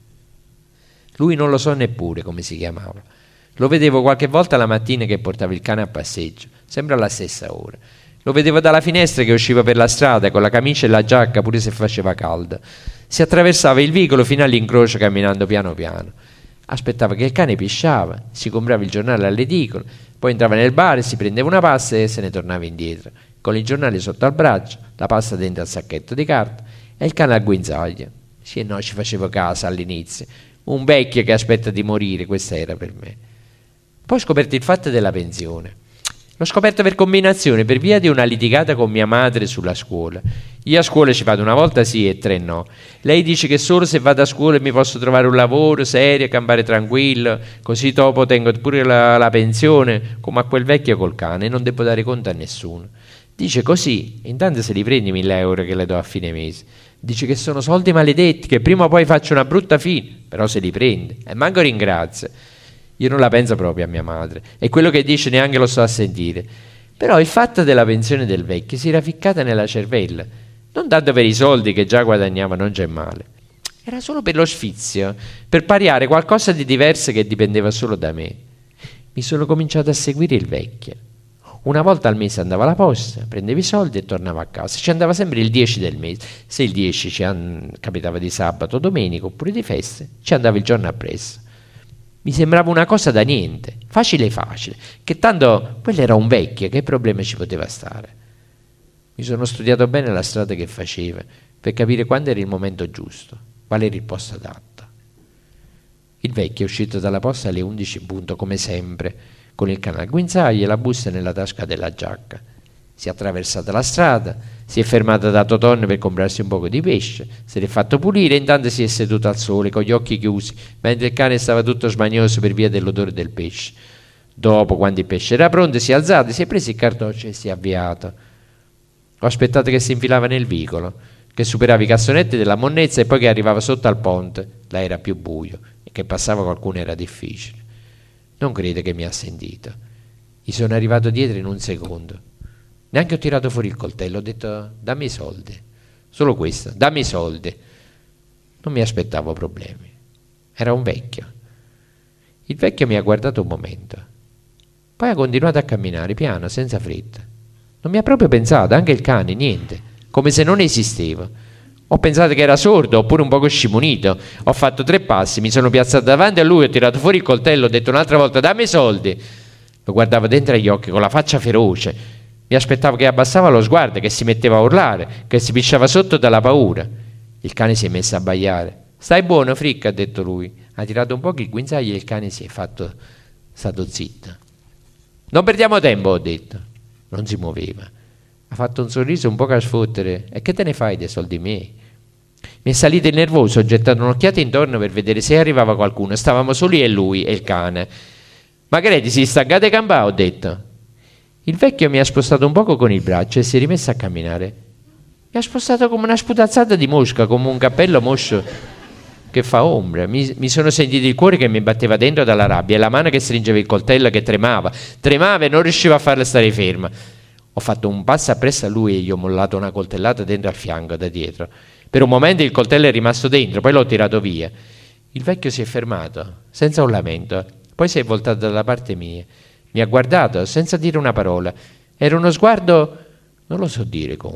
Lui non lo so neppure come si chiamava. Lo vedevo qualche volta la mattina che portava il cane a passeggio, sempre alla stessa ora. Lo vedevo dalla finestra che usciva per la strada con la camicia e la giacca, pure se faceva caldo. Si attraversava il vicolo fino all'incrocio camminando piano piano. Aspettava che il cane pisciava, si comprava il giornale all'edicola, poi entrava nel bar, si prendeva una pasta e se ne tornava indietro, con il giornale sotto al braccio, la pasta dentro al sacchetto di carta e il cane al guinzaglio. Sì e no, ci facevo caso all'inizio. Un vecchio che aspetta di morire, questa era per me. Poi ho scoperto il fatto della pensione. L'ho scoperto per combinazione, per via di una litigata con mia madre sulla scuola. Io a scuola ci vado una volta sì e 3 no. Lei dice che solo se vado a scuola mi posso trovare un lavoro serio, campare tranquillo, così dopo tengo pure la pensione, come a quel vecchio col cane, e non devo dare conto a nessuno. Dice così, intanto se li prendi 1.000 euro che le do a fine mese. Dice che sono soldi maledetti, che prima o poi faccio una brutta fine, però se li prende, e manco ringrazia. Io non la penso proprio a mia madre, e quello che dice neanche lo sto a sentire. Però il fatto della pensione del vecchio si era ficcata nella cervella, non tanto per i soldi che già guadagnava, non c'è male. Era solo per lo sfizio, per pariare qualcosa di diverso che dipendeva solo da me. Mi sono cominciato a seguire il vecchio. Una volta al mese andavo alla posta, prendevo i soldi e tornavo a casa. Ci andava sempre il 10 del mese. Se il 10 capitava di sabato, domenica oppure di feste, ci andava il giorno appresso. Mi sembrava una cosa da niente, facile facile, che tanto quello era un vecchio, che problema ci poteva stare. Mi sono studiato bene la strada che faceva, per capire quando era il momento giusto, qual era il posto adatto. Il vecchio è uscito dalla posta alle 11 in punto, come sempre, con il cane al guinzaglio e la busta nella tasca della giacca. Si è attraversata la strada, si è fermata da Totonno per comprarsi un poco di pesce, se l'è fatto pulire e intanto si è seduto al sole con gli occhi chiusi, mentre il cane stava tutto smagnoso per via dell'odore del pesce. Dopo, quando il pesce era pronto, si è alzato, si è preso il cartoccio e si è avviato. Ho aspettato che si infilava nel vicolo, che superava i cassonetti della monnezza e poi che arrivava sotto al ponte, là era più buio, e che passava qualcuno era difficile. Non credo che mi ha sentito. Gli sono arrivato dietro in un secondo. Neanche ho tirato fuori il coltello, ho detto dammi i soldi, solo questo, dammi i soldi. Non mi aspettavo problemi, era un vecchio. Il vecchio mi ha guardato un momento, poi ha continuato a camminare piano, senza fretta. Non mi ha proprio pensato, anche il cane, niente, come se non esisteva. Ho pensato che era sordo oppure un poco scimunito, ho fatto 3 passi, mi sono piazzato davanti a lui, ho tirato fuori il coltello, ho detto un'altra volta dammi i soldi. Lo guardavo dentro agli occhi con la faccia feroce. Mi aspettavo che abbassava lo sguardo, che si metteva a urlare, che si pisciava sotto dalla paura. Il cane si è messo a abbaiare. Stai buono, Fricca, ha detto lui. Ha tirato un po' il guinzaglio e il cane si è stato zitto. Non perdiamo tempo, ho detto. Non si muoveva. Ha fatto un sorriso un po' a sfottere. E che te ne fai dei soldi miei? Mi è salito il nervoso, ho gettato un'occhiata intorno per vedere se arrivava qualcuno. Stavamo soli e lui e il cane. Ma credi, si staccate campà, ho detto. Il vecchio mi ha spostato un poco con il braccio e si è rimesso a camminare. Mi ha spostato come una sputazzata di mosca, come un cappello moscio che fa ombra. Mi sono sentito il cuore che mi batteva dentro dalla rabbia e la mano che stringeva il coltello che tremava e non riuscivo a farla stare ferma. Ho fatto un passo appresso a lui e gli ho mollato una coltellata dentro al fianco da dietro. Per un momento il coltello è rimasto dentro, poi l'ho tirato via. Il vecchio si è fermato, senza un lamento, poi si è voltato dalla parte mia. Mi ha guardato senza dire una parola. Era uno sguardo, non lo so dire come,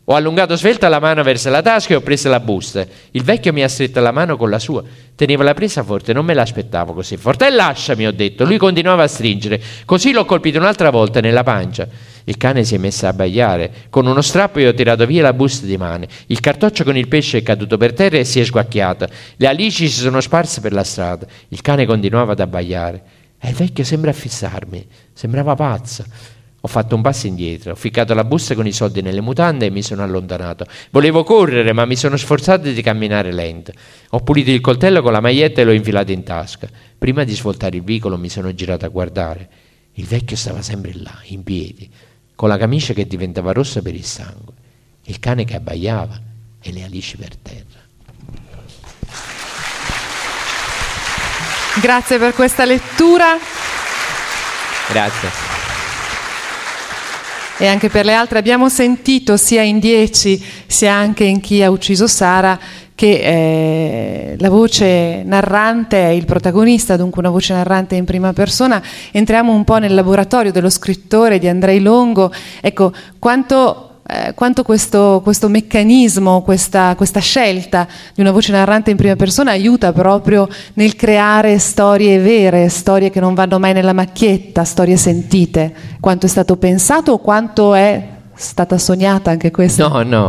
Ho allungato svelta la mano verso la tasca e ho preso la busta. Il vecchio mi ha stretto la mano con la sua. Teneva la presa forte, non me l'aspettavo così forte. E lasciami, ho detto. Lui continuava a stringere. Così l'ho colpito un'altra volta nella pancia. Il cane si è messo a abbaiare. Con uno strappo io ho tirato via la busta di mano. Il cartoccio con il pesce è caduto per terra e si è sguacchiato. Le alici si sono sparse per la strada. Il cane continuava ad abbaiare. E il vecchio sembra fissarmi. Sembrava pazzo. Ho fatto un passo indietro, ho ficcato la busta con i soldi nelle mutande e mi sono allontanato. Volevo correre, ma mi sono sforzato di camminare lento. Ho pulito il coltello con la maglietta e l'ho infilato in tasca. Prima di svoltare il vicolo mi sono girato a guardare. Il vecchio stava sempre là, in piedi, con la camicia che diventava rossa per il sangue, il cane che abbaiava e le alici per terra. Grazie per questa lettura. Grazie. E anche per le altre abbiamo sentito, sia in 10 sia anche in Chi ha ucciso Sara, che la voce narrante è il protagonista, dunque una voce narrante in prima persona. Entriamo un po' nel laboratorio dello scrittore, di Andrei Longo. Ecco, quanto questo meccanismo, questa scelta di una voce narrante in prima persona aiuta proprio nel creare storie vere, storie che non vanno mai nella macchietta, storie sentite. Quanto è stato pensato o quanto è stata sognata anche questa?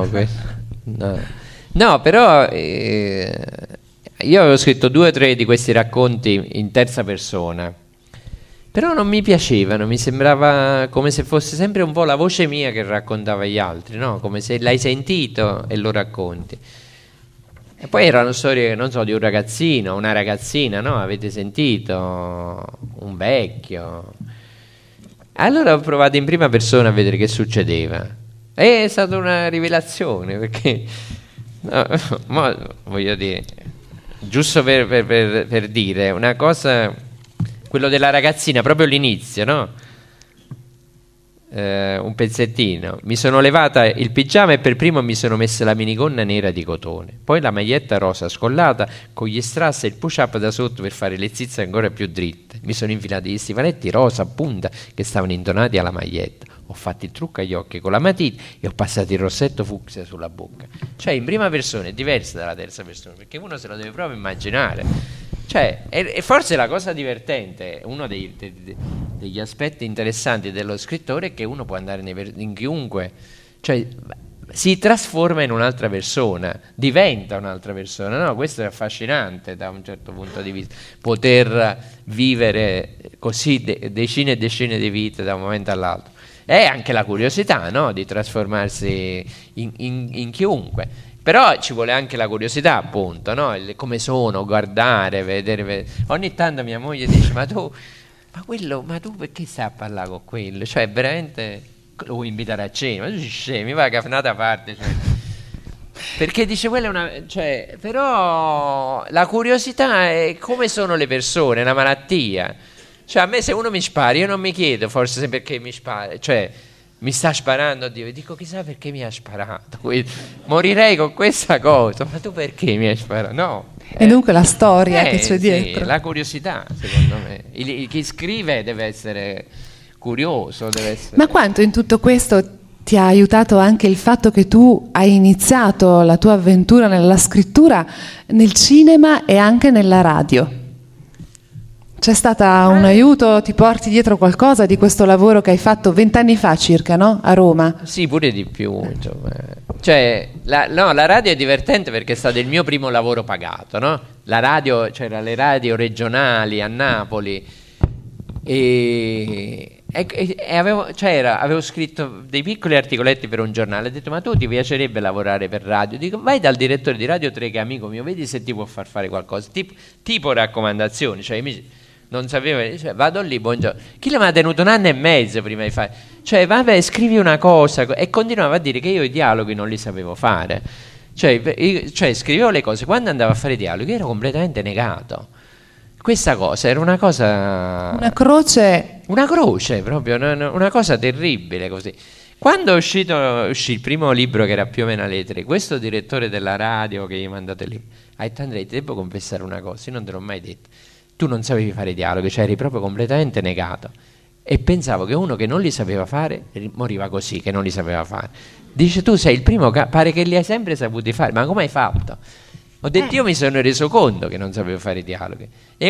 No, però io avevo scritto 2 o 3 di questi racconti in terza persona. Però non mi piacevano, mi sembrava come se fosse sempre un po' la voce mia che raccontava agli altri, no? Come se l'hai sentito e lo racconti. E poi erano storie, non so, di un ragazzino, una ragazzina, no? Avete sentito? Un vecchio. Allora ho provato in prima persona a vedere che succedeva. È stata una rivelazione, perché, no, voglio dire, giusto per dire una cosa... Quello della ragazzina, proprio l'inizio, no? Un pezzettino. Mi sono levata il pigiama e per primo mi sono messa la minigonna nera di cotone. Poi la maglietta rosa scollata con gli strass e il push-up da sotto per fare le zizze ancora più dritte. Mi sono infilato gli stivaletti rosa a punta che stavano intonati alla maglietta. Ho fatto il trucco agli occhi con la matita e ho passato il rossetto fucsia sulla bocca. Cioè, in prima persona è diversa dalla terza persona, perché uno se lo deve proprio immaginare. Cioè, e forse la cosa divertente, uno degli aspetti interessanti dello scrittore è che uno può andare in chiunque, cioè si trasforma in un'altra persona, diventa un'altra persona, no? Questo è affascinante da un certo punto di vista, poter vivere così decine e decine di vite da un momento all'altro. E anche la curiosità, no? Di trasformarsi in chiunque. Però ci vuole anche la curiosità, appunto, no? Come sono, guardare, vedere. Ogni tanto mia moglie dice: ma tu perché stai a parlare con quello? Cioè, veramente lo vuoi invitare a cena? Ma tu ci scemi, va caffeinata a parte. Cioè. Perché dice quella è una. Cioè, però la curiosità è come sono le persone, è una malattia. Cioè, a me se uno mi spara, io non mi chiedo forse se perché mi spara, cioè. Mi sta sparando, Dio, e dico chissà perché mi ha sparato, morirei con questa cosa, ma tu perché mi hai sparato? No. E dunque la storia che c'è dietro. Sì, la curiosità, secondo me. Chi scrive deve essere curioso, deve essere... Ma quanto in tutto questo ti ha aiutato anche il fatto che tu hai iniziato la tua avventura nella scrittura nel cinema e anche nella radio? C'è stato un aiuto? Ti porti dietro qualcosa di questo lavoro che hai fatto 20 anni fa circa, no? A Roma? Sì, pure di più, insomma. Cioè, la radio è divertente perché è stato il mio primo lavoro pagato, no? La radio, c'erano le radio regionali a Napoli e avevo scritto dei piccoli articoletti per un giornale. Ho detto: ma tu ti piacerebbe lavorare per radio? Dico: vai dal direttore di Radio 3 che è amico mio, vedi se ti può far fare qualcosa, tipo raccomandazioni. Cioè, non sapevo, cioè, vado lì, buongiorno. Chi mi ha tenuto 1 anno e mezzo prima di fare, cioè vabbè, scrivi una cosa, e continuava a dire che io i dialoghi non li sapevo fare, cioè scrivevo le cose, quando andavo a fare i dialoghi ero completamente negato. Questa cosa era una cosa, una croce proprio, una cosa terribile così. Quando uscì il primo libro, che era Più o meno alle 3, questo direttore della radio che gli mandate lì ha detto: Andrei, ti devo confessare una cosa, io non te l'ho mai detto. Tu non sapevi fare dialoghi, cioè eri proprio completamente negato. e pensavo che uno che non li sapeva fare moriva così, che non li sapeva fare. Dice: tu sei il primo, pare che li hai sempre saputi fare, ma come hai fatto? Ho detto: io mi sono reso conto che non sapevo fare i dialoghi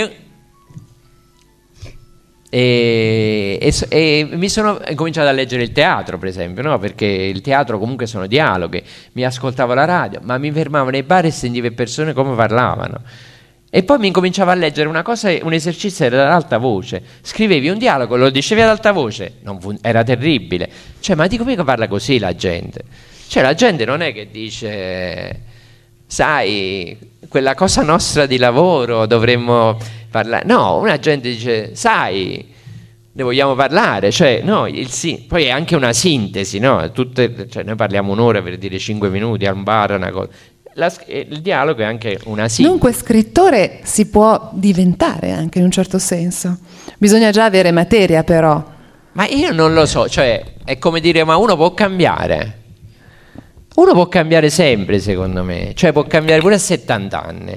e mi sono cominciato a leggere il teatro, per esempio, no? Perché il teatro comunque sono dialoghi. Mi ascoltavo la radio, ma mi fermavo nei bar e sentivo le persone come parlavano. E poi mi incominciavo a leggere una cosa, un esercizio era ad alta voce. Scrivevi un dialogo, lo dicevi ad alta voce, era terribile. Cioè, ma dico mica parla così la gente. Cioè, la gente non è che dice: sai, quella cosa nostra di lavoro dovremmo parlare. No, una gente dice: sai, ne vogliamo parlare. Cioè, no, poi è anche una sintesi, no? Cioè, noi parliamo un'ora per dire 5 minuti al bar, una cosa. Il dialogo è anche una sintesi. Dunque scrittore si può diventare anche in un certo senso. Bisogna già avere materia, però. Ma io non lo so, cioè è come dire: ma uno può cambiare? Uno può cambiare sempre, secondo me. Cioè può cambiare pure a 70 anni.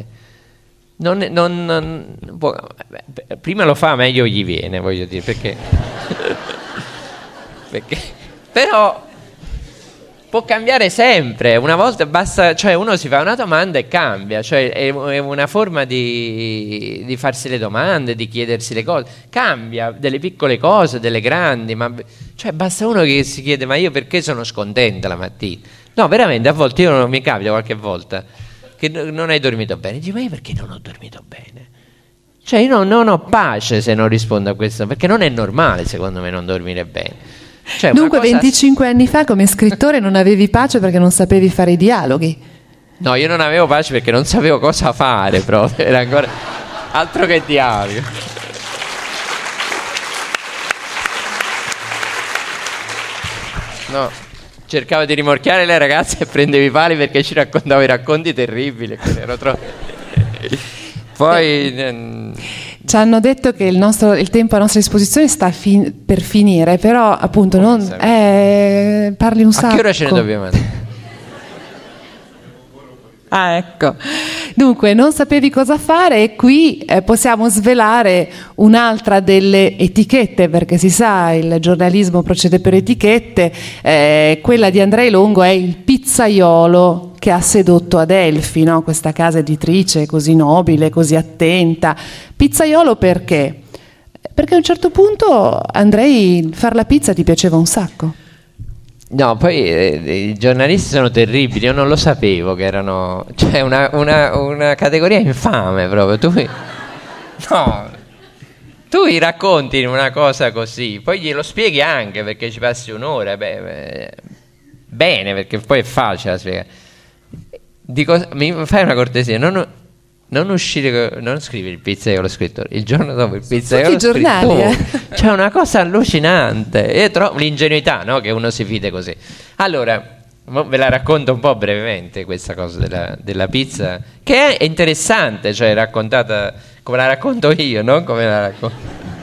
Prima lo fa, meglio gli viene, voglio dire, perché però può cambiare sempre. Una volta basta, cioè uno si fa una domanda e cambia, cioè è una forma di farsi le domande, di chiedersi le cose, cambia delle piccole cose, delle grandi, ma cioè basta uno che si chiede: ma io perché sono scontenta la mattina? No, veramente, a volte io non mi capita, qualche volta che non hai dormito bene, dici: ma io perché non ho dormito bene? Cioè io non ho pace se non rispondo a questo, perché non è normale, secondo me, non dormire bene. Cioè, dunque 25 anni fa come scrittore non avevi pace perché non sapevi fare i dialoghi? No, io non avevo pace perché non sapevo cosa fare proprio, era ancora altro che dialogo. No, cercavo di rimorchiare le ragazze e prendevo i pali perché ci raccontavo i racconti terribili, ero troppo... Poi ci hanno detto che il tempo a nostra disposizione sta per finire, però appunto parli un sacco. A che ora ce ne dobbiamo andare? Ah, ecco. Dunque, non sapevi cosa fare e qui possiamo svelare un'altra delle etichette, perché si sa, il giornalismo procede per etichette. Quella di Andrei Longo è il pizzaiolo che ha sedotto Adelphi, no? Questa casa editrice così nobile, così attenta. Pizzaiolo perché? Perché a un certo punto, Andrei, far la pizza ti piaceva un sacco. No, poi i giornalisti sono terribili, io non lo sapevo che erano, cioè una categoria infame proprio. Tu gli racconti una cosa così, poi glielo spieghi anche perché ci passi un'ora, bene, perché poi è facile da spiegare. Mi fai una cortesia, non uscire, non scrivi il pizzaiolo scrittore, il giorno dopo il pizzaiolo scrittore. C'è una cosa allucinante, e l'ingenuità, no? Che uno si fide così. Allora, ve la racconto un po' brevemente questa cosa della pizza, che è interessante, cioè raccontata come la racconto io, non come la racconto.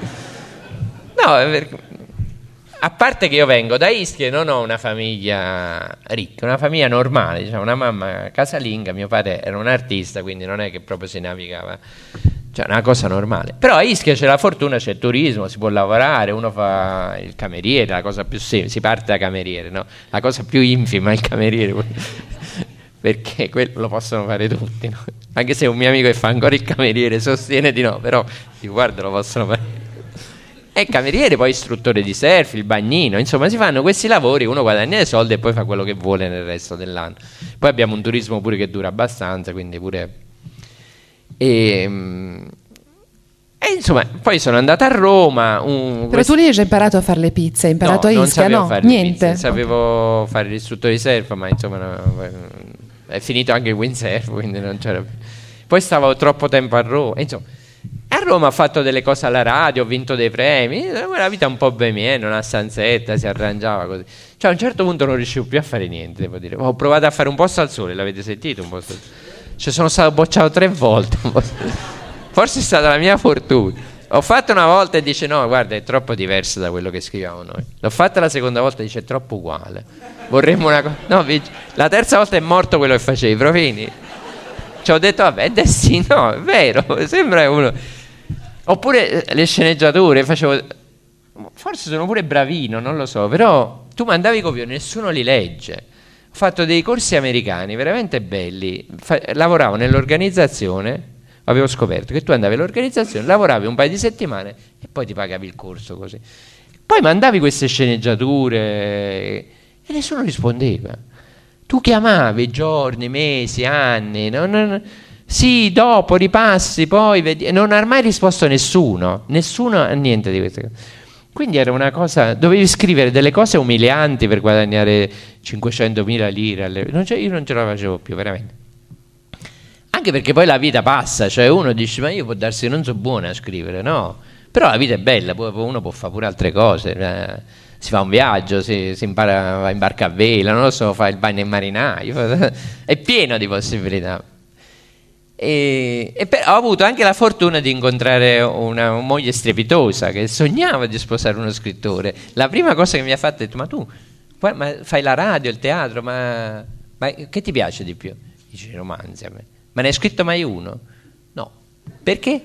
No, a parte che io vengo da Ischia e non ho una famiglia ricca, una famiglia normale, diciamo, una mamma casalinga, mio padre era un artista, quindi non è che proprio si navigava, cioè una cosa normale. Però a Ischia c'è la fortuna, c'è il turismo, si può lavorare, uno fa il cameriere, la cosa più semplice, si parte da cameriere, no? La cosa più infima è il cameriere, perché quello lo possono fare tutti, no? Anche se un mio amico che fa ancora il cameriere sostiene di no, però guarda, lo possono fare. È cameriere, poi istruttore di surf, il bagnino, insomma si fanno questi lavori, uno guadagna dei soldi e poi fa quello che vuole nel resto dell'anno. Poi abbiamo un turismo pure che dura abbastanza, quindi pure... E insomma, poi sono andata a Roma. Però tu lì hai già imparato a fare le pizze, hai imparato a Ischia, no? Fare niente. Pizze, sapevo fare l'istruttore di surf, ma insomma è finito anche il windsurf, quindi non c'era più. Poi stavo troppo tempo a Roma, insomma. A Roma ho fatto delle cose alla radio, ho vinto dei premi, una vita un po' bohemienne, una stanzetta, si arrangiava così. Cioè a un certo punto non riuscivo più a fare niente, devo dire. Ho provato a fare un posto al sole, l'avete sentito? Un posto al sole. Cioè sono stato bocciato 3 volte. Forse è stata la mia fortuna. Ho fatto una volta e dice no, guarda, è troppo diverso da quello che scriviamo noi. L'ho fatta la seconda volta e dice è troppo uguale. Vorremmo una cosa... No, la terza volta è morto quello che facevi, Provini. Ci ho detto vabbè, è destino, è vero, sembra uno... Oppure le sceneggiature, facevo forse sono pure bravino, non lo so, però tu mandavi copioni, nessuno li legge. Ho fatto dei corsi americani veramente belli, lavoravo nell'organizzazione, avevo scoperto che tu andavi all'organizzazione, lavoravi un paio di settimane e poi ti pagavi il corso così. Poi mandavi queste sceneggiature e nessuno rispondeva. Tu chiamavi giorni, mesi, anni, sì, dopo ripassi, poi vedi, non ha mai risposto nessuno a niente di queste cose. Quindi era una cosa, dovevi scrivere delle cose umilianti per guadagnare 500.000 lire. Io non ce la facevo più, veramente. Anche perché poi la vita passa, cioè uno dice, ma io può darsi che non sono buono a scrivere, no? Però la vita è bella, uno può fare pure altre cose, si fa un viaggio, si impara, va in barca a vela, non lo so, fa il bagno in marinaio, è pieno di possibilità. Ho avuto anche la fortuna di incontrare una moglie strepitosa che sognava di sposare uno scrittore. La prima cosa che mi ha fatto è detto, ma tu ma fai la radio, il teatro, ma che ti piace di più? Dice, i romanzi a me. Ma ne hai scritto mai uno? No. Perché?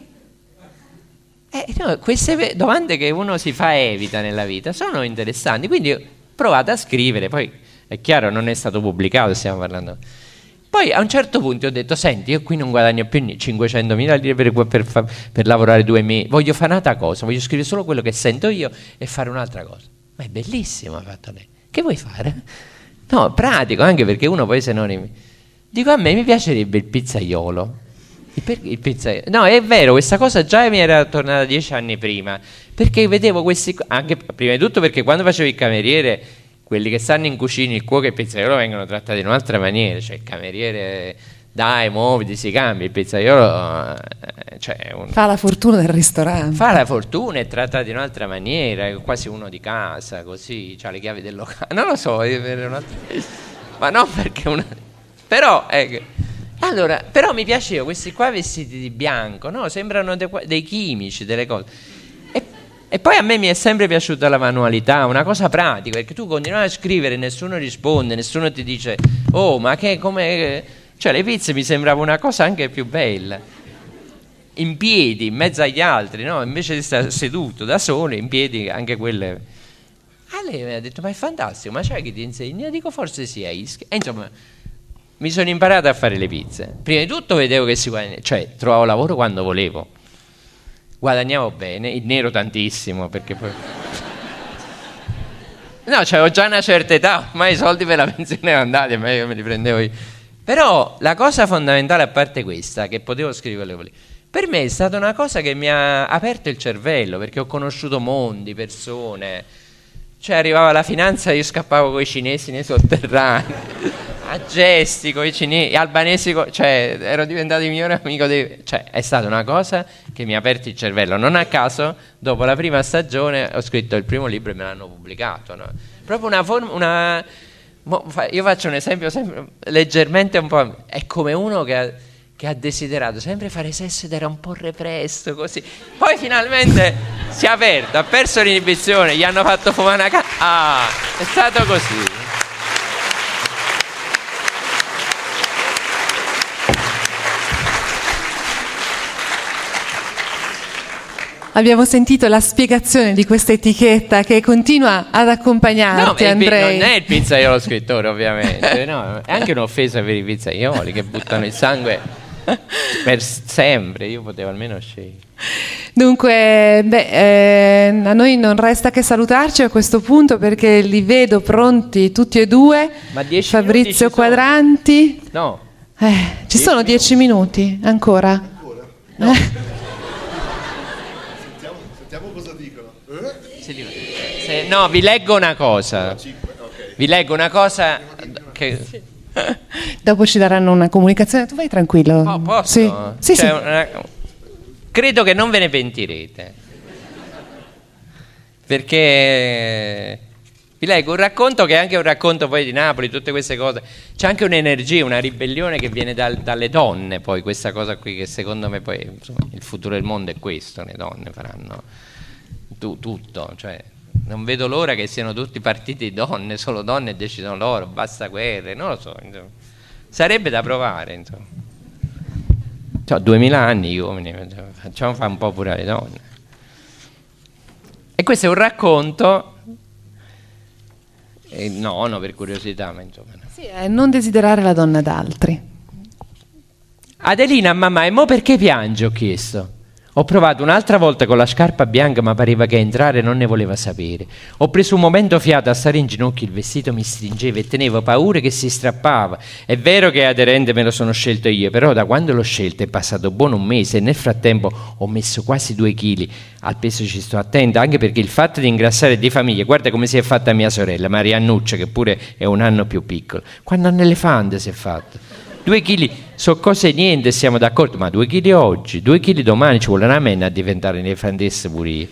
No, queste domande che uno si fa e evita nella vita sono interessanti, quindi ho provato a scrivere, poi è chiaro non è stato pubblicato, stiamo parlando. Poi a un certo punto ho detto, senti, io qui non guadagno più 500.000 lire per lavorare 2 mesi, voglio fare un'altra cosa, voglio scrivere solo quello che sento io e fare un'altra cosa. Ma è bellissimo, ha fatto lei. Che vuoi fare? No, pratico, anche perché uno poi se non... Dico, a me mi piacerebbe il pizzaiolo. Il pizzaiolo. No, è vero, questa cosa già mi era tornata 10 anni prima, perché vedevo questi... Anche prima di tutto perché quando facevo il cameriere... Quelli che stanno in cucina, il cuoco e il pizzaiolo vengono trattati in un'altra maniera, cioè il cameriere dai, muoviti, si cambia, il pizzaiolo fa la fortuna del ristorante. Fa la fortuna, è trattato in un'altra maniera, è quasi uno di casa, così, ha le chiavi del locale, non lo so, ma non perché però, allora, però mi piaceva questi qua vestiti di bianco, no? Sembrano dei chimici, delle cose. E poi a me mi è sempre piaciuta la manualità, una cosa pratica, perché tu continui a scrivere, nessuno risponde, nessuno ti dice, oh, ma che, come... Cioè le pizze mi sembrava una cosa anche più bella, in piedi, in mezzo agli altri, no? Invece di stare seduto da solo, in piedi, anche quelle... A lei mi ha detto, ma è fantastico, ma c'è chi ti insegna? Io dico, forse sì, a Ischia. E insomma, mi sono imparato a fare le pizze. Prima di tutto vedevo che si guadagnava, cioè trovavo lavoro quando volevo. Guadagnavo bene, in nero tantissimo, perché poi... No, c'avevo già una certa età, ormai i soldi per la pensione erano andati, a me me li prendevo io. Però la cosa fondamentale, a parte questa, che potevo scrivere, per me è stata una cosa che mi ha aperto il cervello, perché ho conosciuto mondi, persone, cioè arrivava la finanza, io scappavo con i cinesi nei sotterranei, a gesti con i cinesi, albanesi, cioè ero diventato il migliore amico cioè è stata una cosa che mi ha aperto il cervello. Non a caso dopo la prima stagione ho scritto il primo libro e me l'hanno pubblicato, no? Proprio una forma, io faccio un esempio sempre, leggermente un po', è come uno che ha desiderato sempre fare sesso ed era un po' represso così, poi finalmente si è aperto, ha perso l'inibizione, gli hanno fatto fumare una è stato così. Abbiamo sentito la spiegazione di questa etichetta che continua ad accompagnarti, no, Andrei. Non è il pizzaiolo scrittore, ovviamente, no, è anche un'offesa per i pizzaioli che buttano il sangue per sempre. Io potevo almeno scegliere. Dunque, a noi non resta che salutarci a questo punto, perché li vedo pronti tutti e due. Ma 10 Fabrizio Quadranti. No. Ci sono 10 minuti ancora? No. No, vi leggo una cosa. Vi leggo una cosa che... Dopo ci daranno una comunicazione. Tu vai tranquillo. Oh, posso? Sì, sì. Credo che non ve ne pentirete. Perché vi leggo un racconto che è anche un racconto poi di Napoli, tutte queste cose. C'è anche un'energia, una ribellione che viene dalle donne, poi questa cosa qui che secondo me poi insomma, il futuro del mondo è questo, le donne faranno tutto, cioè non vedo l'ora che siano tutti partiti di donne, solo donne e decidono loro, basta guerre, non lo so, insomma. Sarebbe da provare, insomma. Cioè, 2000 anni gli uomini, facciamo fare un po' pure alle donne. E questo è un racconto, no, per curiosità, ma insomma. Sì, è non desiderare la donna d'altri. Adelina, mamma, e mo perché piange? Ho chiesto. Ho provato un'altra volta con la scarpa bianca, ma pareva che entrare non ne voleva sapere. Ho preso un momento fiato a stare in ginocchio, il vestito mi stringeva e tenevo paura che si strappava. È vero che aderente me lo sono scelto io, però da quando l'ho scelto è passato buono un mese e nel frattempo ho messo quasi 2 chili. Al peso ci sto attenta, anche perché il fatto di ingrassare di famiglia, guarda come si è fatta mia sorella, Mariannuccia, che pure è un anno più piccola. Quando un elefante si è fatto. 2 chili sono cose niente, siamo d'accordo, ma 2 chili oggi, 2 chili domani, ci vuole una menna a diventare elefantessa pure io.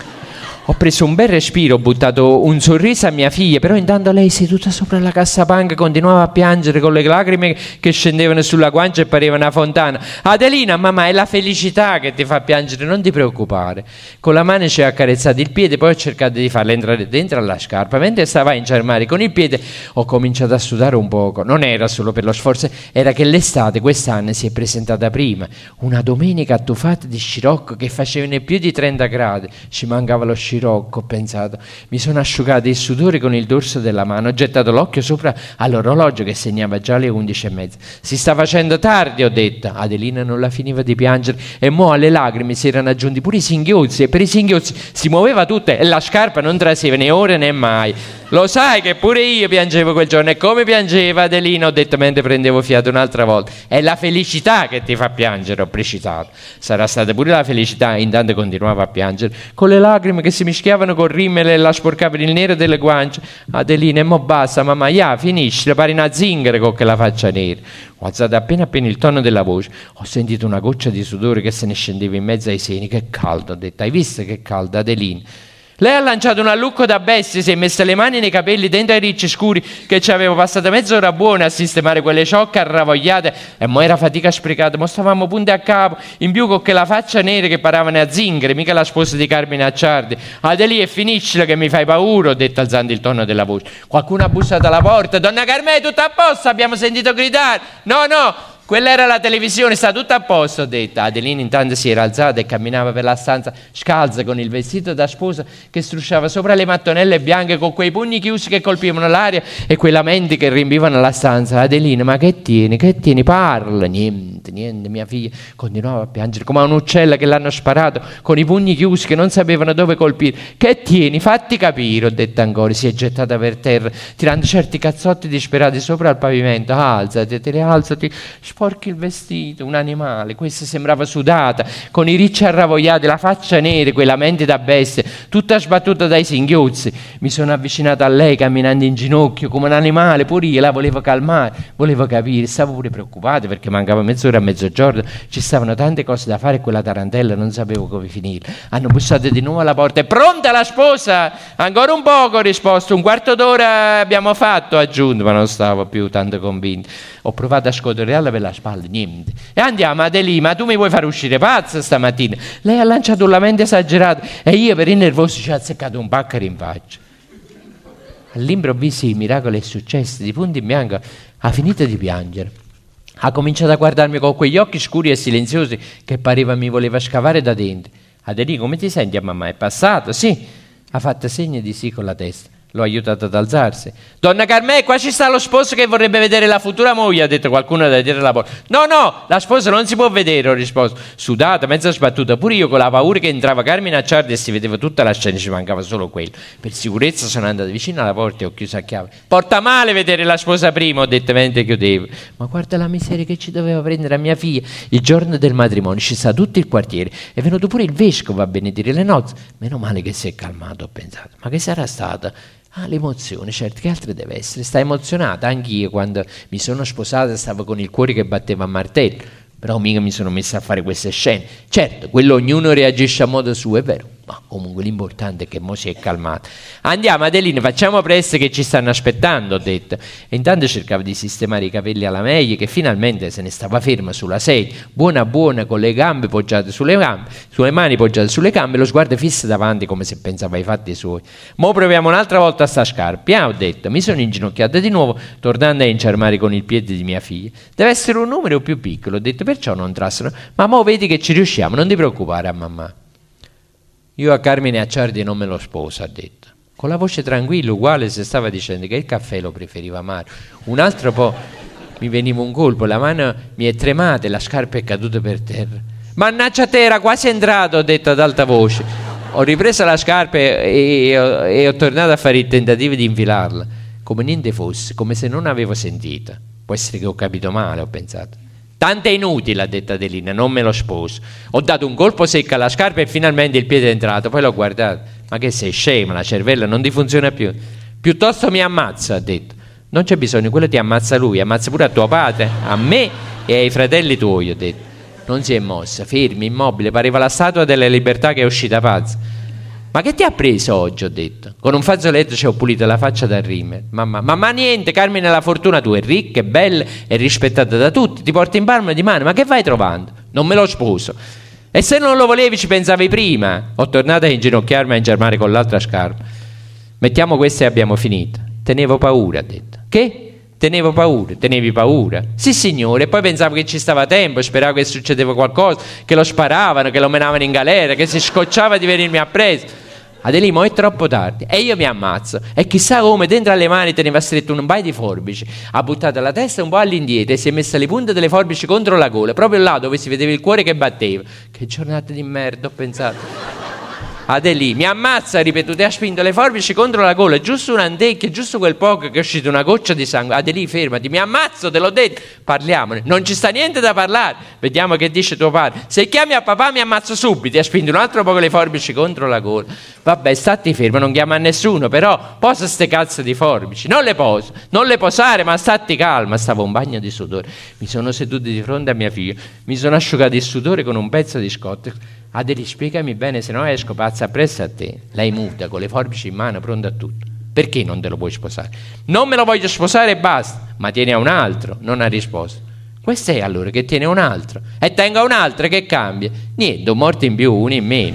Ho preso un bel respiro, ho buttato un sorriso a mia figlia, però intanto lei seduta sopra la cassapanca continuava a piangere con le lacrime che scendevano sulla guancia e pareva una fontana. Adelina, mamma, è la felicità che ti fa piangere, non ti preoccupare. Con la mano ci ha accarezzato il piede, poi ho cercato di farla entrare dentro alla scarpa. Mentre stava a inciarmare con il piede ho cominciato a sudare un poco. Non era solo per lo sforzo, era che l'estate quest'anno si è presentata prima. Una domenica attufata di scirocco che facevano più di 30 gradi. Ci mancava lo scirocco, ho pensato. Mi sono asciugato il sudore con il dorso della mano, ho gettato l'occhio sopra all'orologio che segnava già le 11:30. Si sta facendo tardi, ho detto. Adelina non la finiva di piangere e mo alle lacrime si erano aggiunti pure i singhiozzi, e per i singhiozzi si muoveva tutta e la scarpa non traseva né ora né mai. Lo sai che pure io piangevo quel giorno, e come piangeva Adelina, ho detto mentre prendevo fiato un'altra volta. È la felicità che ti fa piangere, ho precisato. Sarà stata pure la felicità, intanto continuava a piangere con le lacrime che si mischiavano col rimele e la sporcavano il nero delle guance. Adelina, e mo basta, mamma, finisci, pare una zingara con quella faccia nera. Ho alzato appena il tono della voce, ho sentito una goccia di sudore che se ne scendeva in mezzo ai seni. Che caldo, ho detto, hai visto che caldo, Adelina? Lei ha lanciato un allucco da bestia, si è messa le mani nei capelli dentro ai ricci scuri che ci avevo passato mezz'ora buona a sistemare quelle ciocche arravogliate, e mo era fatica sprecata, mo stavamo punti a capo, in più con quella faccia nera che paravano a zingare, mica la sposa di Carmine Acciardi. Adelì, e finiscila che mi fai paura, ho detto alzando il tono della voce. Qualcuno ha bussato alla porta. Donna Carmè, tutto a posto? Abbiamo sentito gridare. No, quella era la televisione, sta tutto a posto, ho detto. Adelina intanto si era alzata e camminava per la stanza scalza con il vestito da sposa che strusciava sopra le mattonelle bianche, con quei pugni chiusi che colpivano l'aria e quei lamenti che riempivano la stanza. Adelina, ma che tieni? Parla. Niente, mia figlia continuava a piangere come un uccello che l'hanno sparato, con i pugni chiusi che non sapevano dove colpire. Che tieni? Fatti capire, ho detto ancora. Si è gettata per terra tirando certi cazzotti disperati sopra al pavimento. Alzati, sporchi il vestito, un animale. Questa sembrava sudata, con i ricci arravogliati, la faccia nera, quei lamenti da bestia, tutta sbattuta dai singhiozzi. Mi sono avvicinato a lei camminando in ginocchio come un animale, pure io la volevo calmare, volevo capire, stavo pure preoccupata perché mancava mezz'ora a mezzogiorno, ci stavano tante cose da fare e quella tarantella non sapevo come finire. Hanno bussato di nuovo alla porta. È pronta la sposa? Ancora un poco, ho risposto. Un quarto d'ora abbiamo fatto, aggiunto, ma non stavo più tanto convinto. Ho provato a scotoriarla per la spalla, niente. E andiamo, Adelina, ma tu mi vuoi far uscire pazza stamattina? Lei ha lanciato un lamento esagerato e io per il nervoso ci ho azzeccato un pacchero in faccia. All'improvviso il miracolo è successo, di punto in bianco ha finito di piangere. Ha cominciato a guardarmi con quegli occhi scuri e silenziosi che pareva mi voleva scavare da dentro. Adelina, come ti senti, mamma? È passato? Sì. Ha fatto segno di sì con la testa. L'ho aiutato ad alzarsi. Donna Carmè, qua ci sta lo sposo che vorrebbe vedere la futura moglie, ha detto qualcuno da dietro la porta. No, la sposa non si può vedere, ho risposto, sudata, mezza sbattuta, pure io con la paura che entrava Carmine Acciardi e si vedeva tutta la scena, ci mancava solo quello. Per sicurezza sono andato vicino alla porta e ho chiuso a chiave. Porta male vedere la sposa prima, ho detto mentre chiudevo. Ma guarda la miseria che ci doveva prendere a mia figlia. Il giorno del matrimonio ci sta tutto il quartiere, è venuto pure il vescovo a benedire le nozze. Meno male che si è calmato, ho pensato. Ma che sarà stata? L'emozione, certo, che altro deve essere? Sta emozionata, anch'io quando mi sono sposata stavo con il cuore che batteva a martello, però mica mi sono messa a fare queste scene. Certo, quello ognuno reagisce a modo suo, è vero, ma comunque l'importante è che mo si è calmata. Andiamo, Adelina, facciamo presto che ci stanno aspettando, ho detto. E intanto cercavo di sistemare i capelli alla meglio, che finalmente se ne stava ferma sulla sedia, buona con le gambe poggiate sulle mani poggiate sulle gambe, lo sguardo fisso davanti come se pensava ai fatti suoi. Mo proviamo un'altra volta a sta scarpa, ho detto. Mi sono inginocchiata di nuovo, tornando a inciarmare con il piede di mia figlia. Deve essere un numero più piccolo, ho detto, perciò non trassero. Ma mo vedi che ci riusciamo, non ti preoccupare, a mamma. Io a Carmine Acciardi non me lo sposo, ha detto. Con la voce tranquilla, uguale se stava dicendo che il caffè lo preferiva amaro. Un altro po' mi veniva un colpo, la mano mi è tremata e la scarpa è caduta per terra. Mannaggia te, era quasi entrato, ho detto ad alta voce. Ho ripreso la scarpa e ho tornato a fare il tentativo di infilarla, come niente fosse, come se non avevo sentito. Può essere che ho capito male, ho pensato. Tanto è inutile, ha detto Adelina, non me lo sposo. Ho dato un colpo secco alla scarpa e finalmente il piede è entrato, poi l'ho guardato. Ma che sei scema, la cervella non ti funziona più. Piuttosto mi ammazza, ha detto. Non c'è bisogno, quello ti ammazza lui, ammazza pure a tuo padre, a me e ai fratelli tuoi, ho detto. Non si è mossa, fermi, immobile, pareva la statua della libertà che è uscita pazza. Ma che ti ha preso oggi, ho detto. Con un fazzoletto ci ho pulito la faccia da rimere. Ma niente, Carmine, la fortuna tua è ricca, è bella, è rispettata da tutti, ti porta in palma di mano, ma che vai trovando? Non me lo sposo. E se non lo volevi ci pensavi prima. Ho tornato a inginocchiarmi a ingermare con l'altra scarpa. Mettiamo questa e abbiamo finito. Tenevo paura, ha detto. Che? Tenevo paura, tenevi paura? Sì signore, e poi pensavo che ci stava tempo, speravo che succedeva qualcosa, che lo sparavano, che lo menavano in galera, che si scocciava di venirmi a preso. Adelimo, è troppo tardi e io mi ammazzo. E chissà come dentro alle mani teneva stretto un paio di forbici, ha buttato la testa un po' all'indietro e si è messa le punte delle forbici contro la gola, proprio là dove si vedeva il cuore che batteva. Che giornata di merda, ho pensato. Adelì, mi ammazza, ha ripetuto, e ha spinto le forbici contro la gola, giusto un'antecchia, giusto quel poco che è uscita una goccia di sangue. Adelì, fermati, mi ammazzo, te l'ho detto, parliamone, non ci sta niente da parlare, vediamo che dice tuo padre. Se chiami a papà mi ammazzo subito, e ha spinto un altro poco le forbici contro la gola. Vabbè, stati fermo, non chiama a nessuno, però posa ste cazzo di forbici, non le poso, non le posare, ma stati calma. Stavo un bagno di sudore, mi sono seduto di fronte a mia figlia, mi sono asciugato il sudore con un pezzo di scotto. Adeli, spiegami bene, se no esco pazza appresso a te. Lei muta, con le forbici in mano, pronta a tutto. Perché non te lo vuoi sposare? Non me lo voglio sposare e basta. Ma tiene a un altro, non ha risposto. Questo è allora che tiene a un altro. E tenga a un altro che cambia. Niente, un morto in più, uno in meno.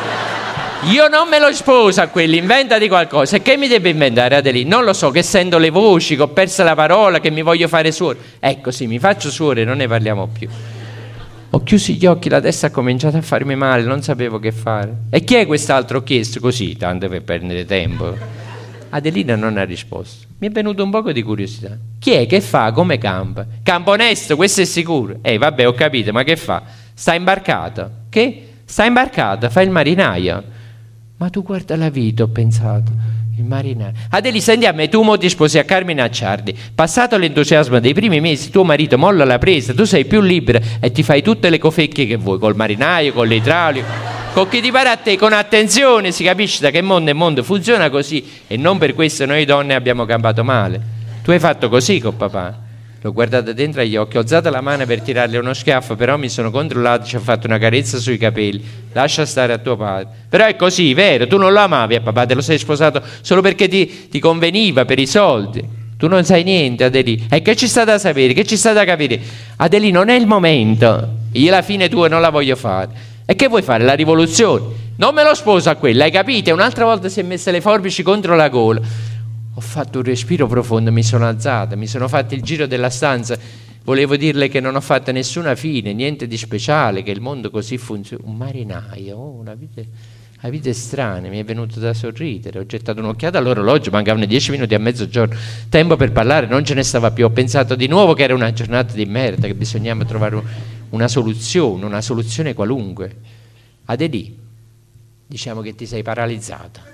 Io non me lo sposo a quelli, inventati qualcosa. E che mi deve inventare, Adeli? Non lo so, che sento le voci, che ho perso la parola, che mi voglio fare suore. Ecco sì, mi faccio suore, non ne parliamo più. Ho chiuso gli occhi, la testa ha cominciato a farmi male, non sapevo che fare. E chi è quest'altro? Ho chiesto così, tanto per perdere tempo. Adelina non ha risposto. Mi è venuto un poco di curiosità. Chi è? Che fa? Come campa? Campa onesto, questo è sicuro. Vabbè, ho capito, ma che fa? Sta imbarcato. Che? Sta imbarcato, fa il marinaio. Ma tu guarda la vita, ho pensato. Il marinaio. Adeli, senti a me, tu mo ti sposi a Carmine Acciardi. Passato l'entusiasmo dei primi mesi, tuo marito molla la presa, tu sei più libera e ti fai tutte le cofecchie che vuoi, col marinaio, con l'idraulico, con chi ti pare a te, con attenzione, si capisce da che mondo è mondo, funziona così e non per questo noi donne abbiamo campato male. Tu hai fatto così con papà? L'ho guardata dentro agli occhi, ho alzato la mano per tirarle uno schiaffo, però mi sono controllato, ci ho fatto una carezza sui capelli. Lascia stare a tuo padre. Però è così, vero? Tu non lo amavi a papà, te lo sei sposato solo perché ti conveniva, per i soldi. Tu non sai niente, Adeli. E che ci sta da sapere? Che ci sta da capire? Adeli, non è il momento. Io la fine tua non la voglio fare. E che vuoi fare? La rivoluzione? Non me lo sposo a quella, hai capito? Un'altra volta si è messa le forbici contro la gola. Ho fatto un respiro profondo, mi sono alzata, mi sono fatto il giro della stanza. Volevo dirle che non ho fatto nessuna fine, niente di speciale, che il mondo così funziona. Un marinaio, una vita strana, mi è venuto da sorridere. Ho gettato un'occhiata all'orologio, mancavano 10 minuti a mezzogiorno. Tempo per parlare, non ce ne stava più. Ho pensato di nuovo che era una giornata di merda, che bisognava trovare una soluzione qualunque. Adeli, diciamo che ti sei paralizzata.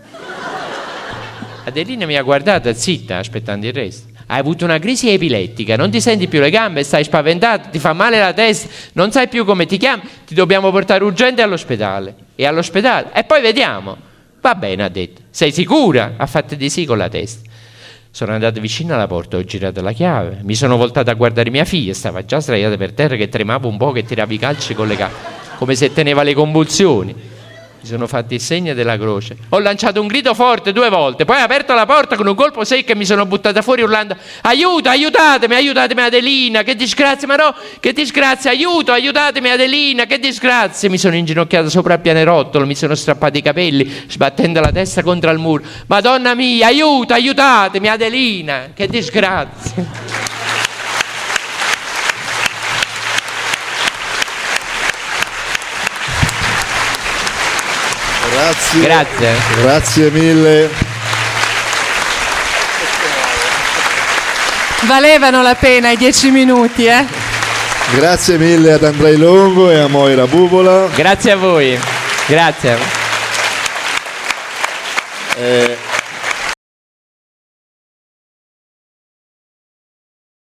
Adelina mi ha guardata zitta, aspettando il resto. Hai avuto una crisi epilettica, non ti senti più le gambe, stai spaventato, ti fa male la testa, non sai più come ti chiami, ti dobbiamo portare urgente all'ospedale. E all'ospedale? E poi vediamo. Va bene, ha detto. Sei sicura? Ha fatto di sì con la testa. Sono andato vicino alla porta, ho girato la chiave, mi sono voltato a guardare mia figlia, stava già sdraiata per terra che tremava un po', che tirava i calci con le gambe, come se teneva le convulsioni. Mi sono fatti il segno della croce. Ho lanciato un grido forte 2 volte, poi ho aperto la porta con un colpo secco e mi sono buttata fuori urlando: aiuto, aiutatemi Adelina, che disgrazia, ma no, che disgrazia, aiuto, aiutatemi Adelina, che disgrazia. Mi sono inginocchiato sopra il pianerottolo, mi sono strappati i capelli, sbattendo la testa contro il muro. Madonna mia, aiuto, aiutatemi Adelina, che disgrazia. Grazie mille. Valevano la pena i 10 minuti, eh? Grazie mille ad Andrei Longo e a Moira Bubola. Grazie a voi. Grazie.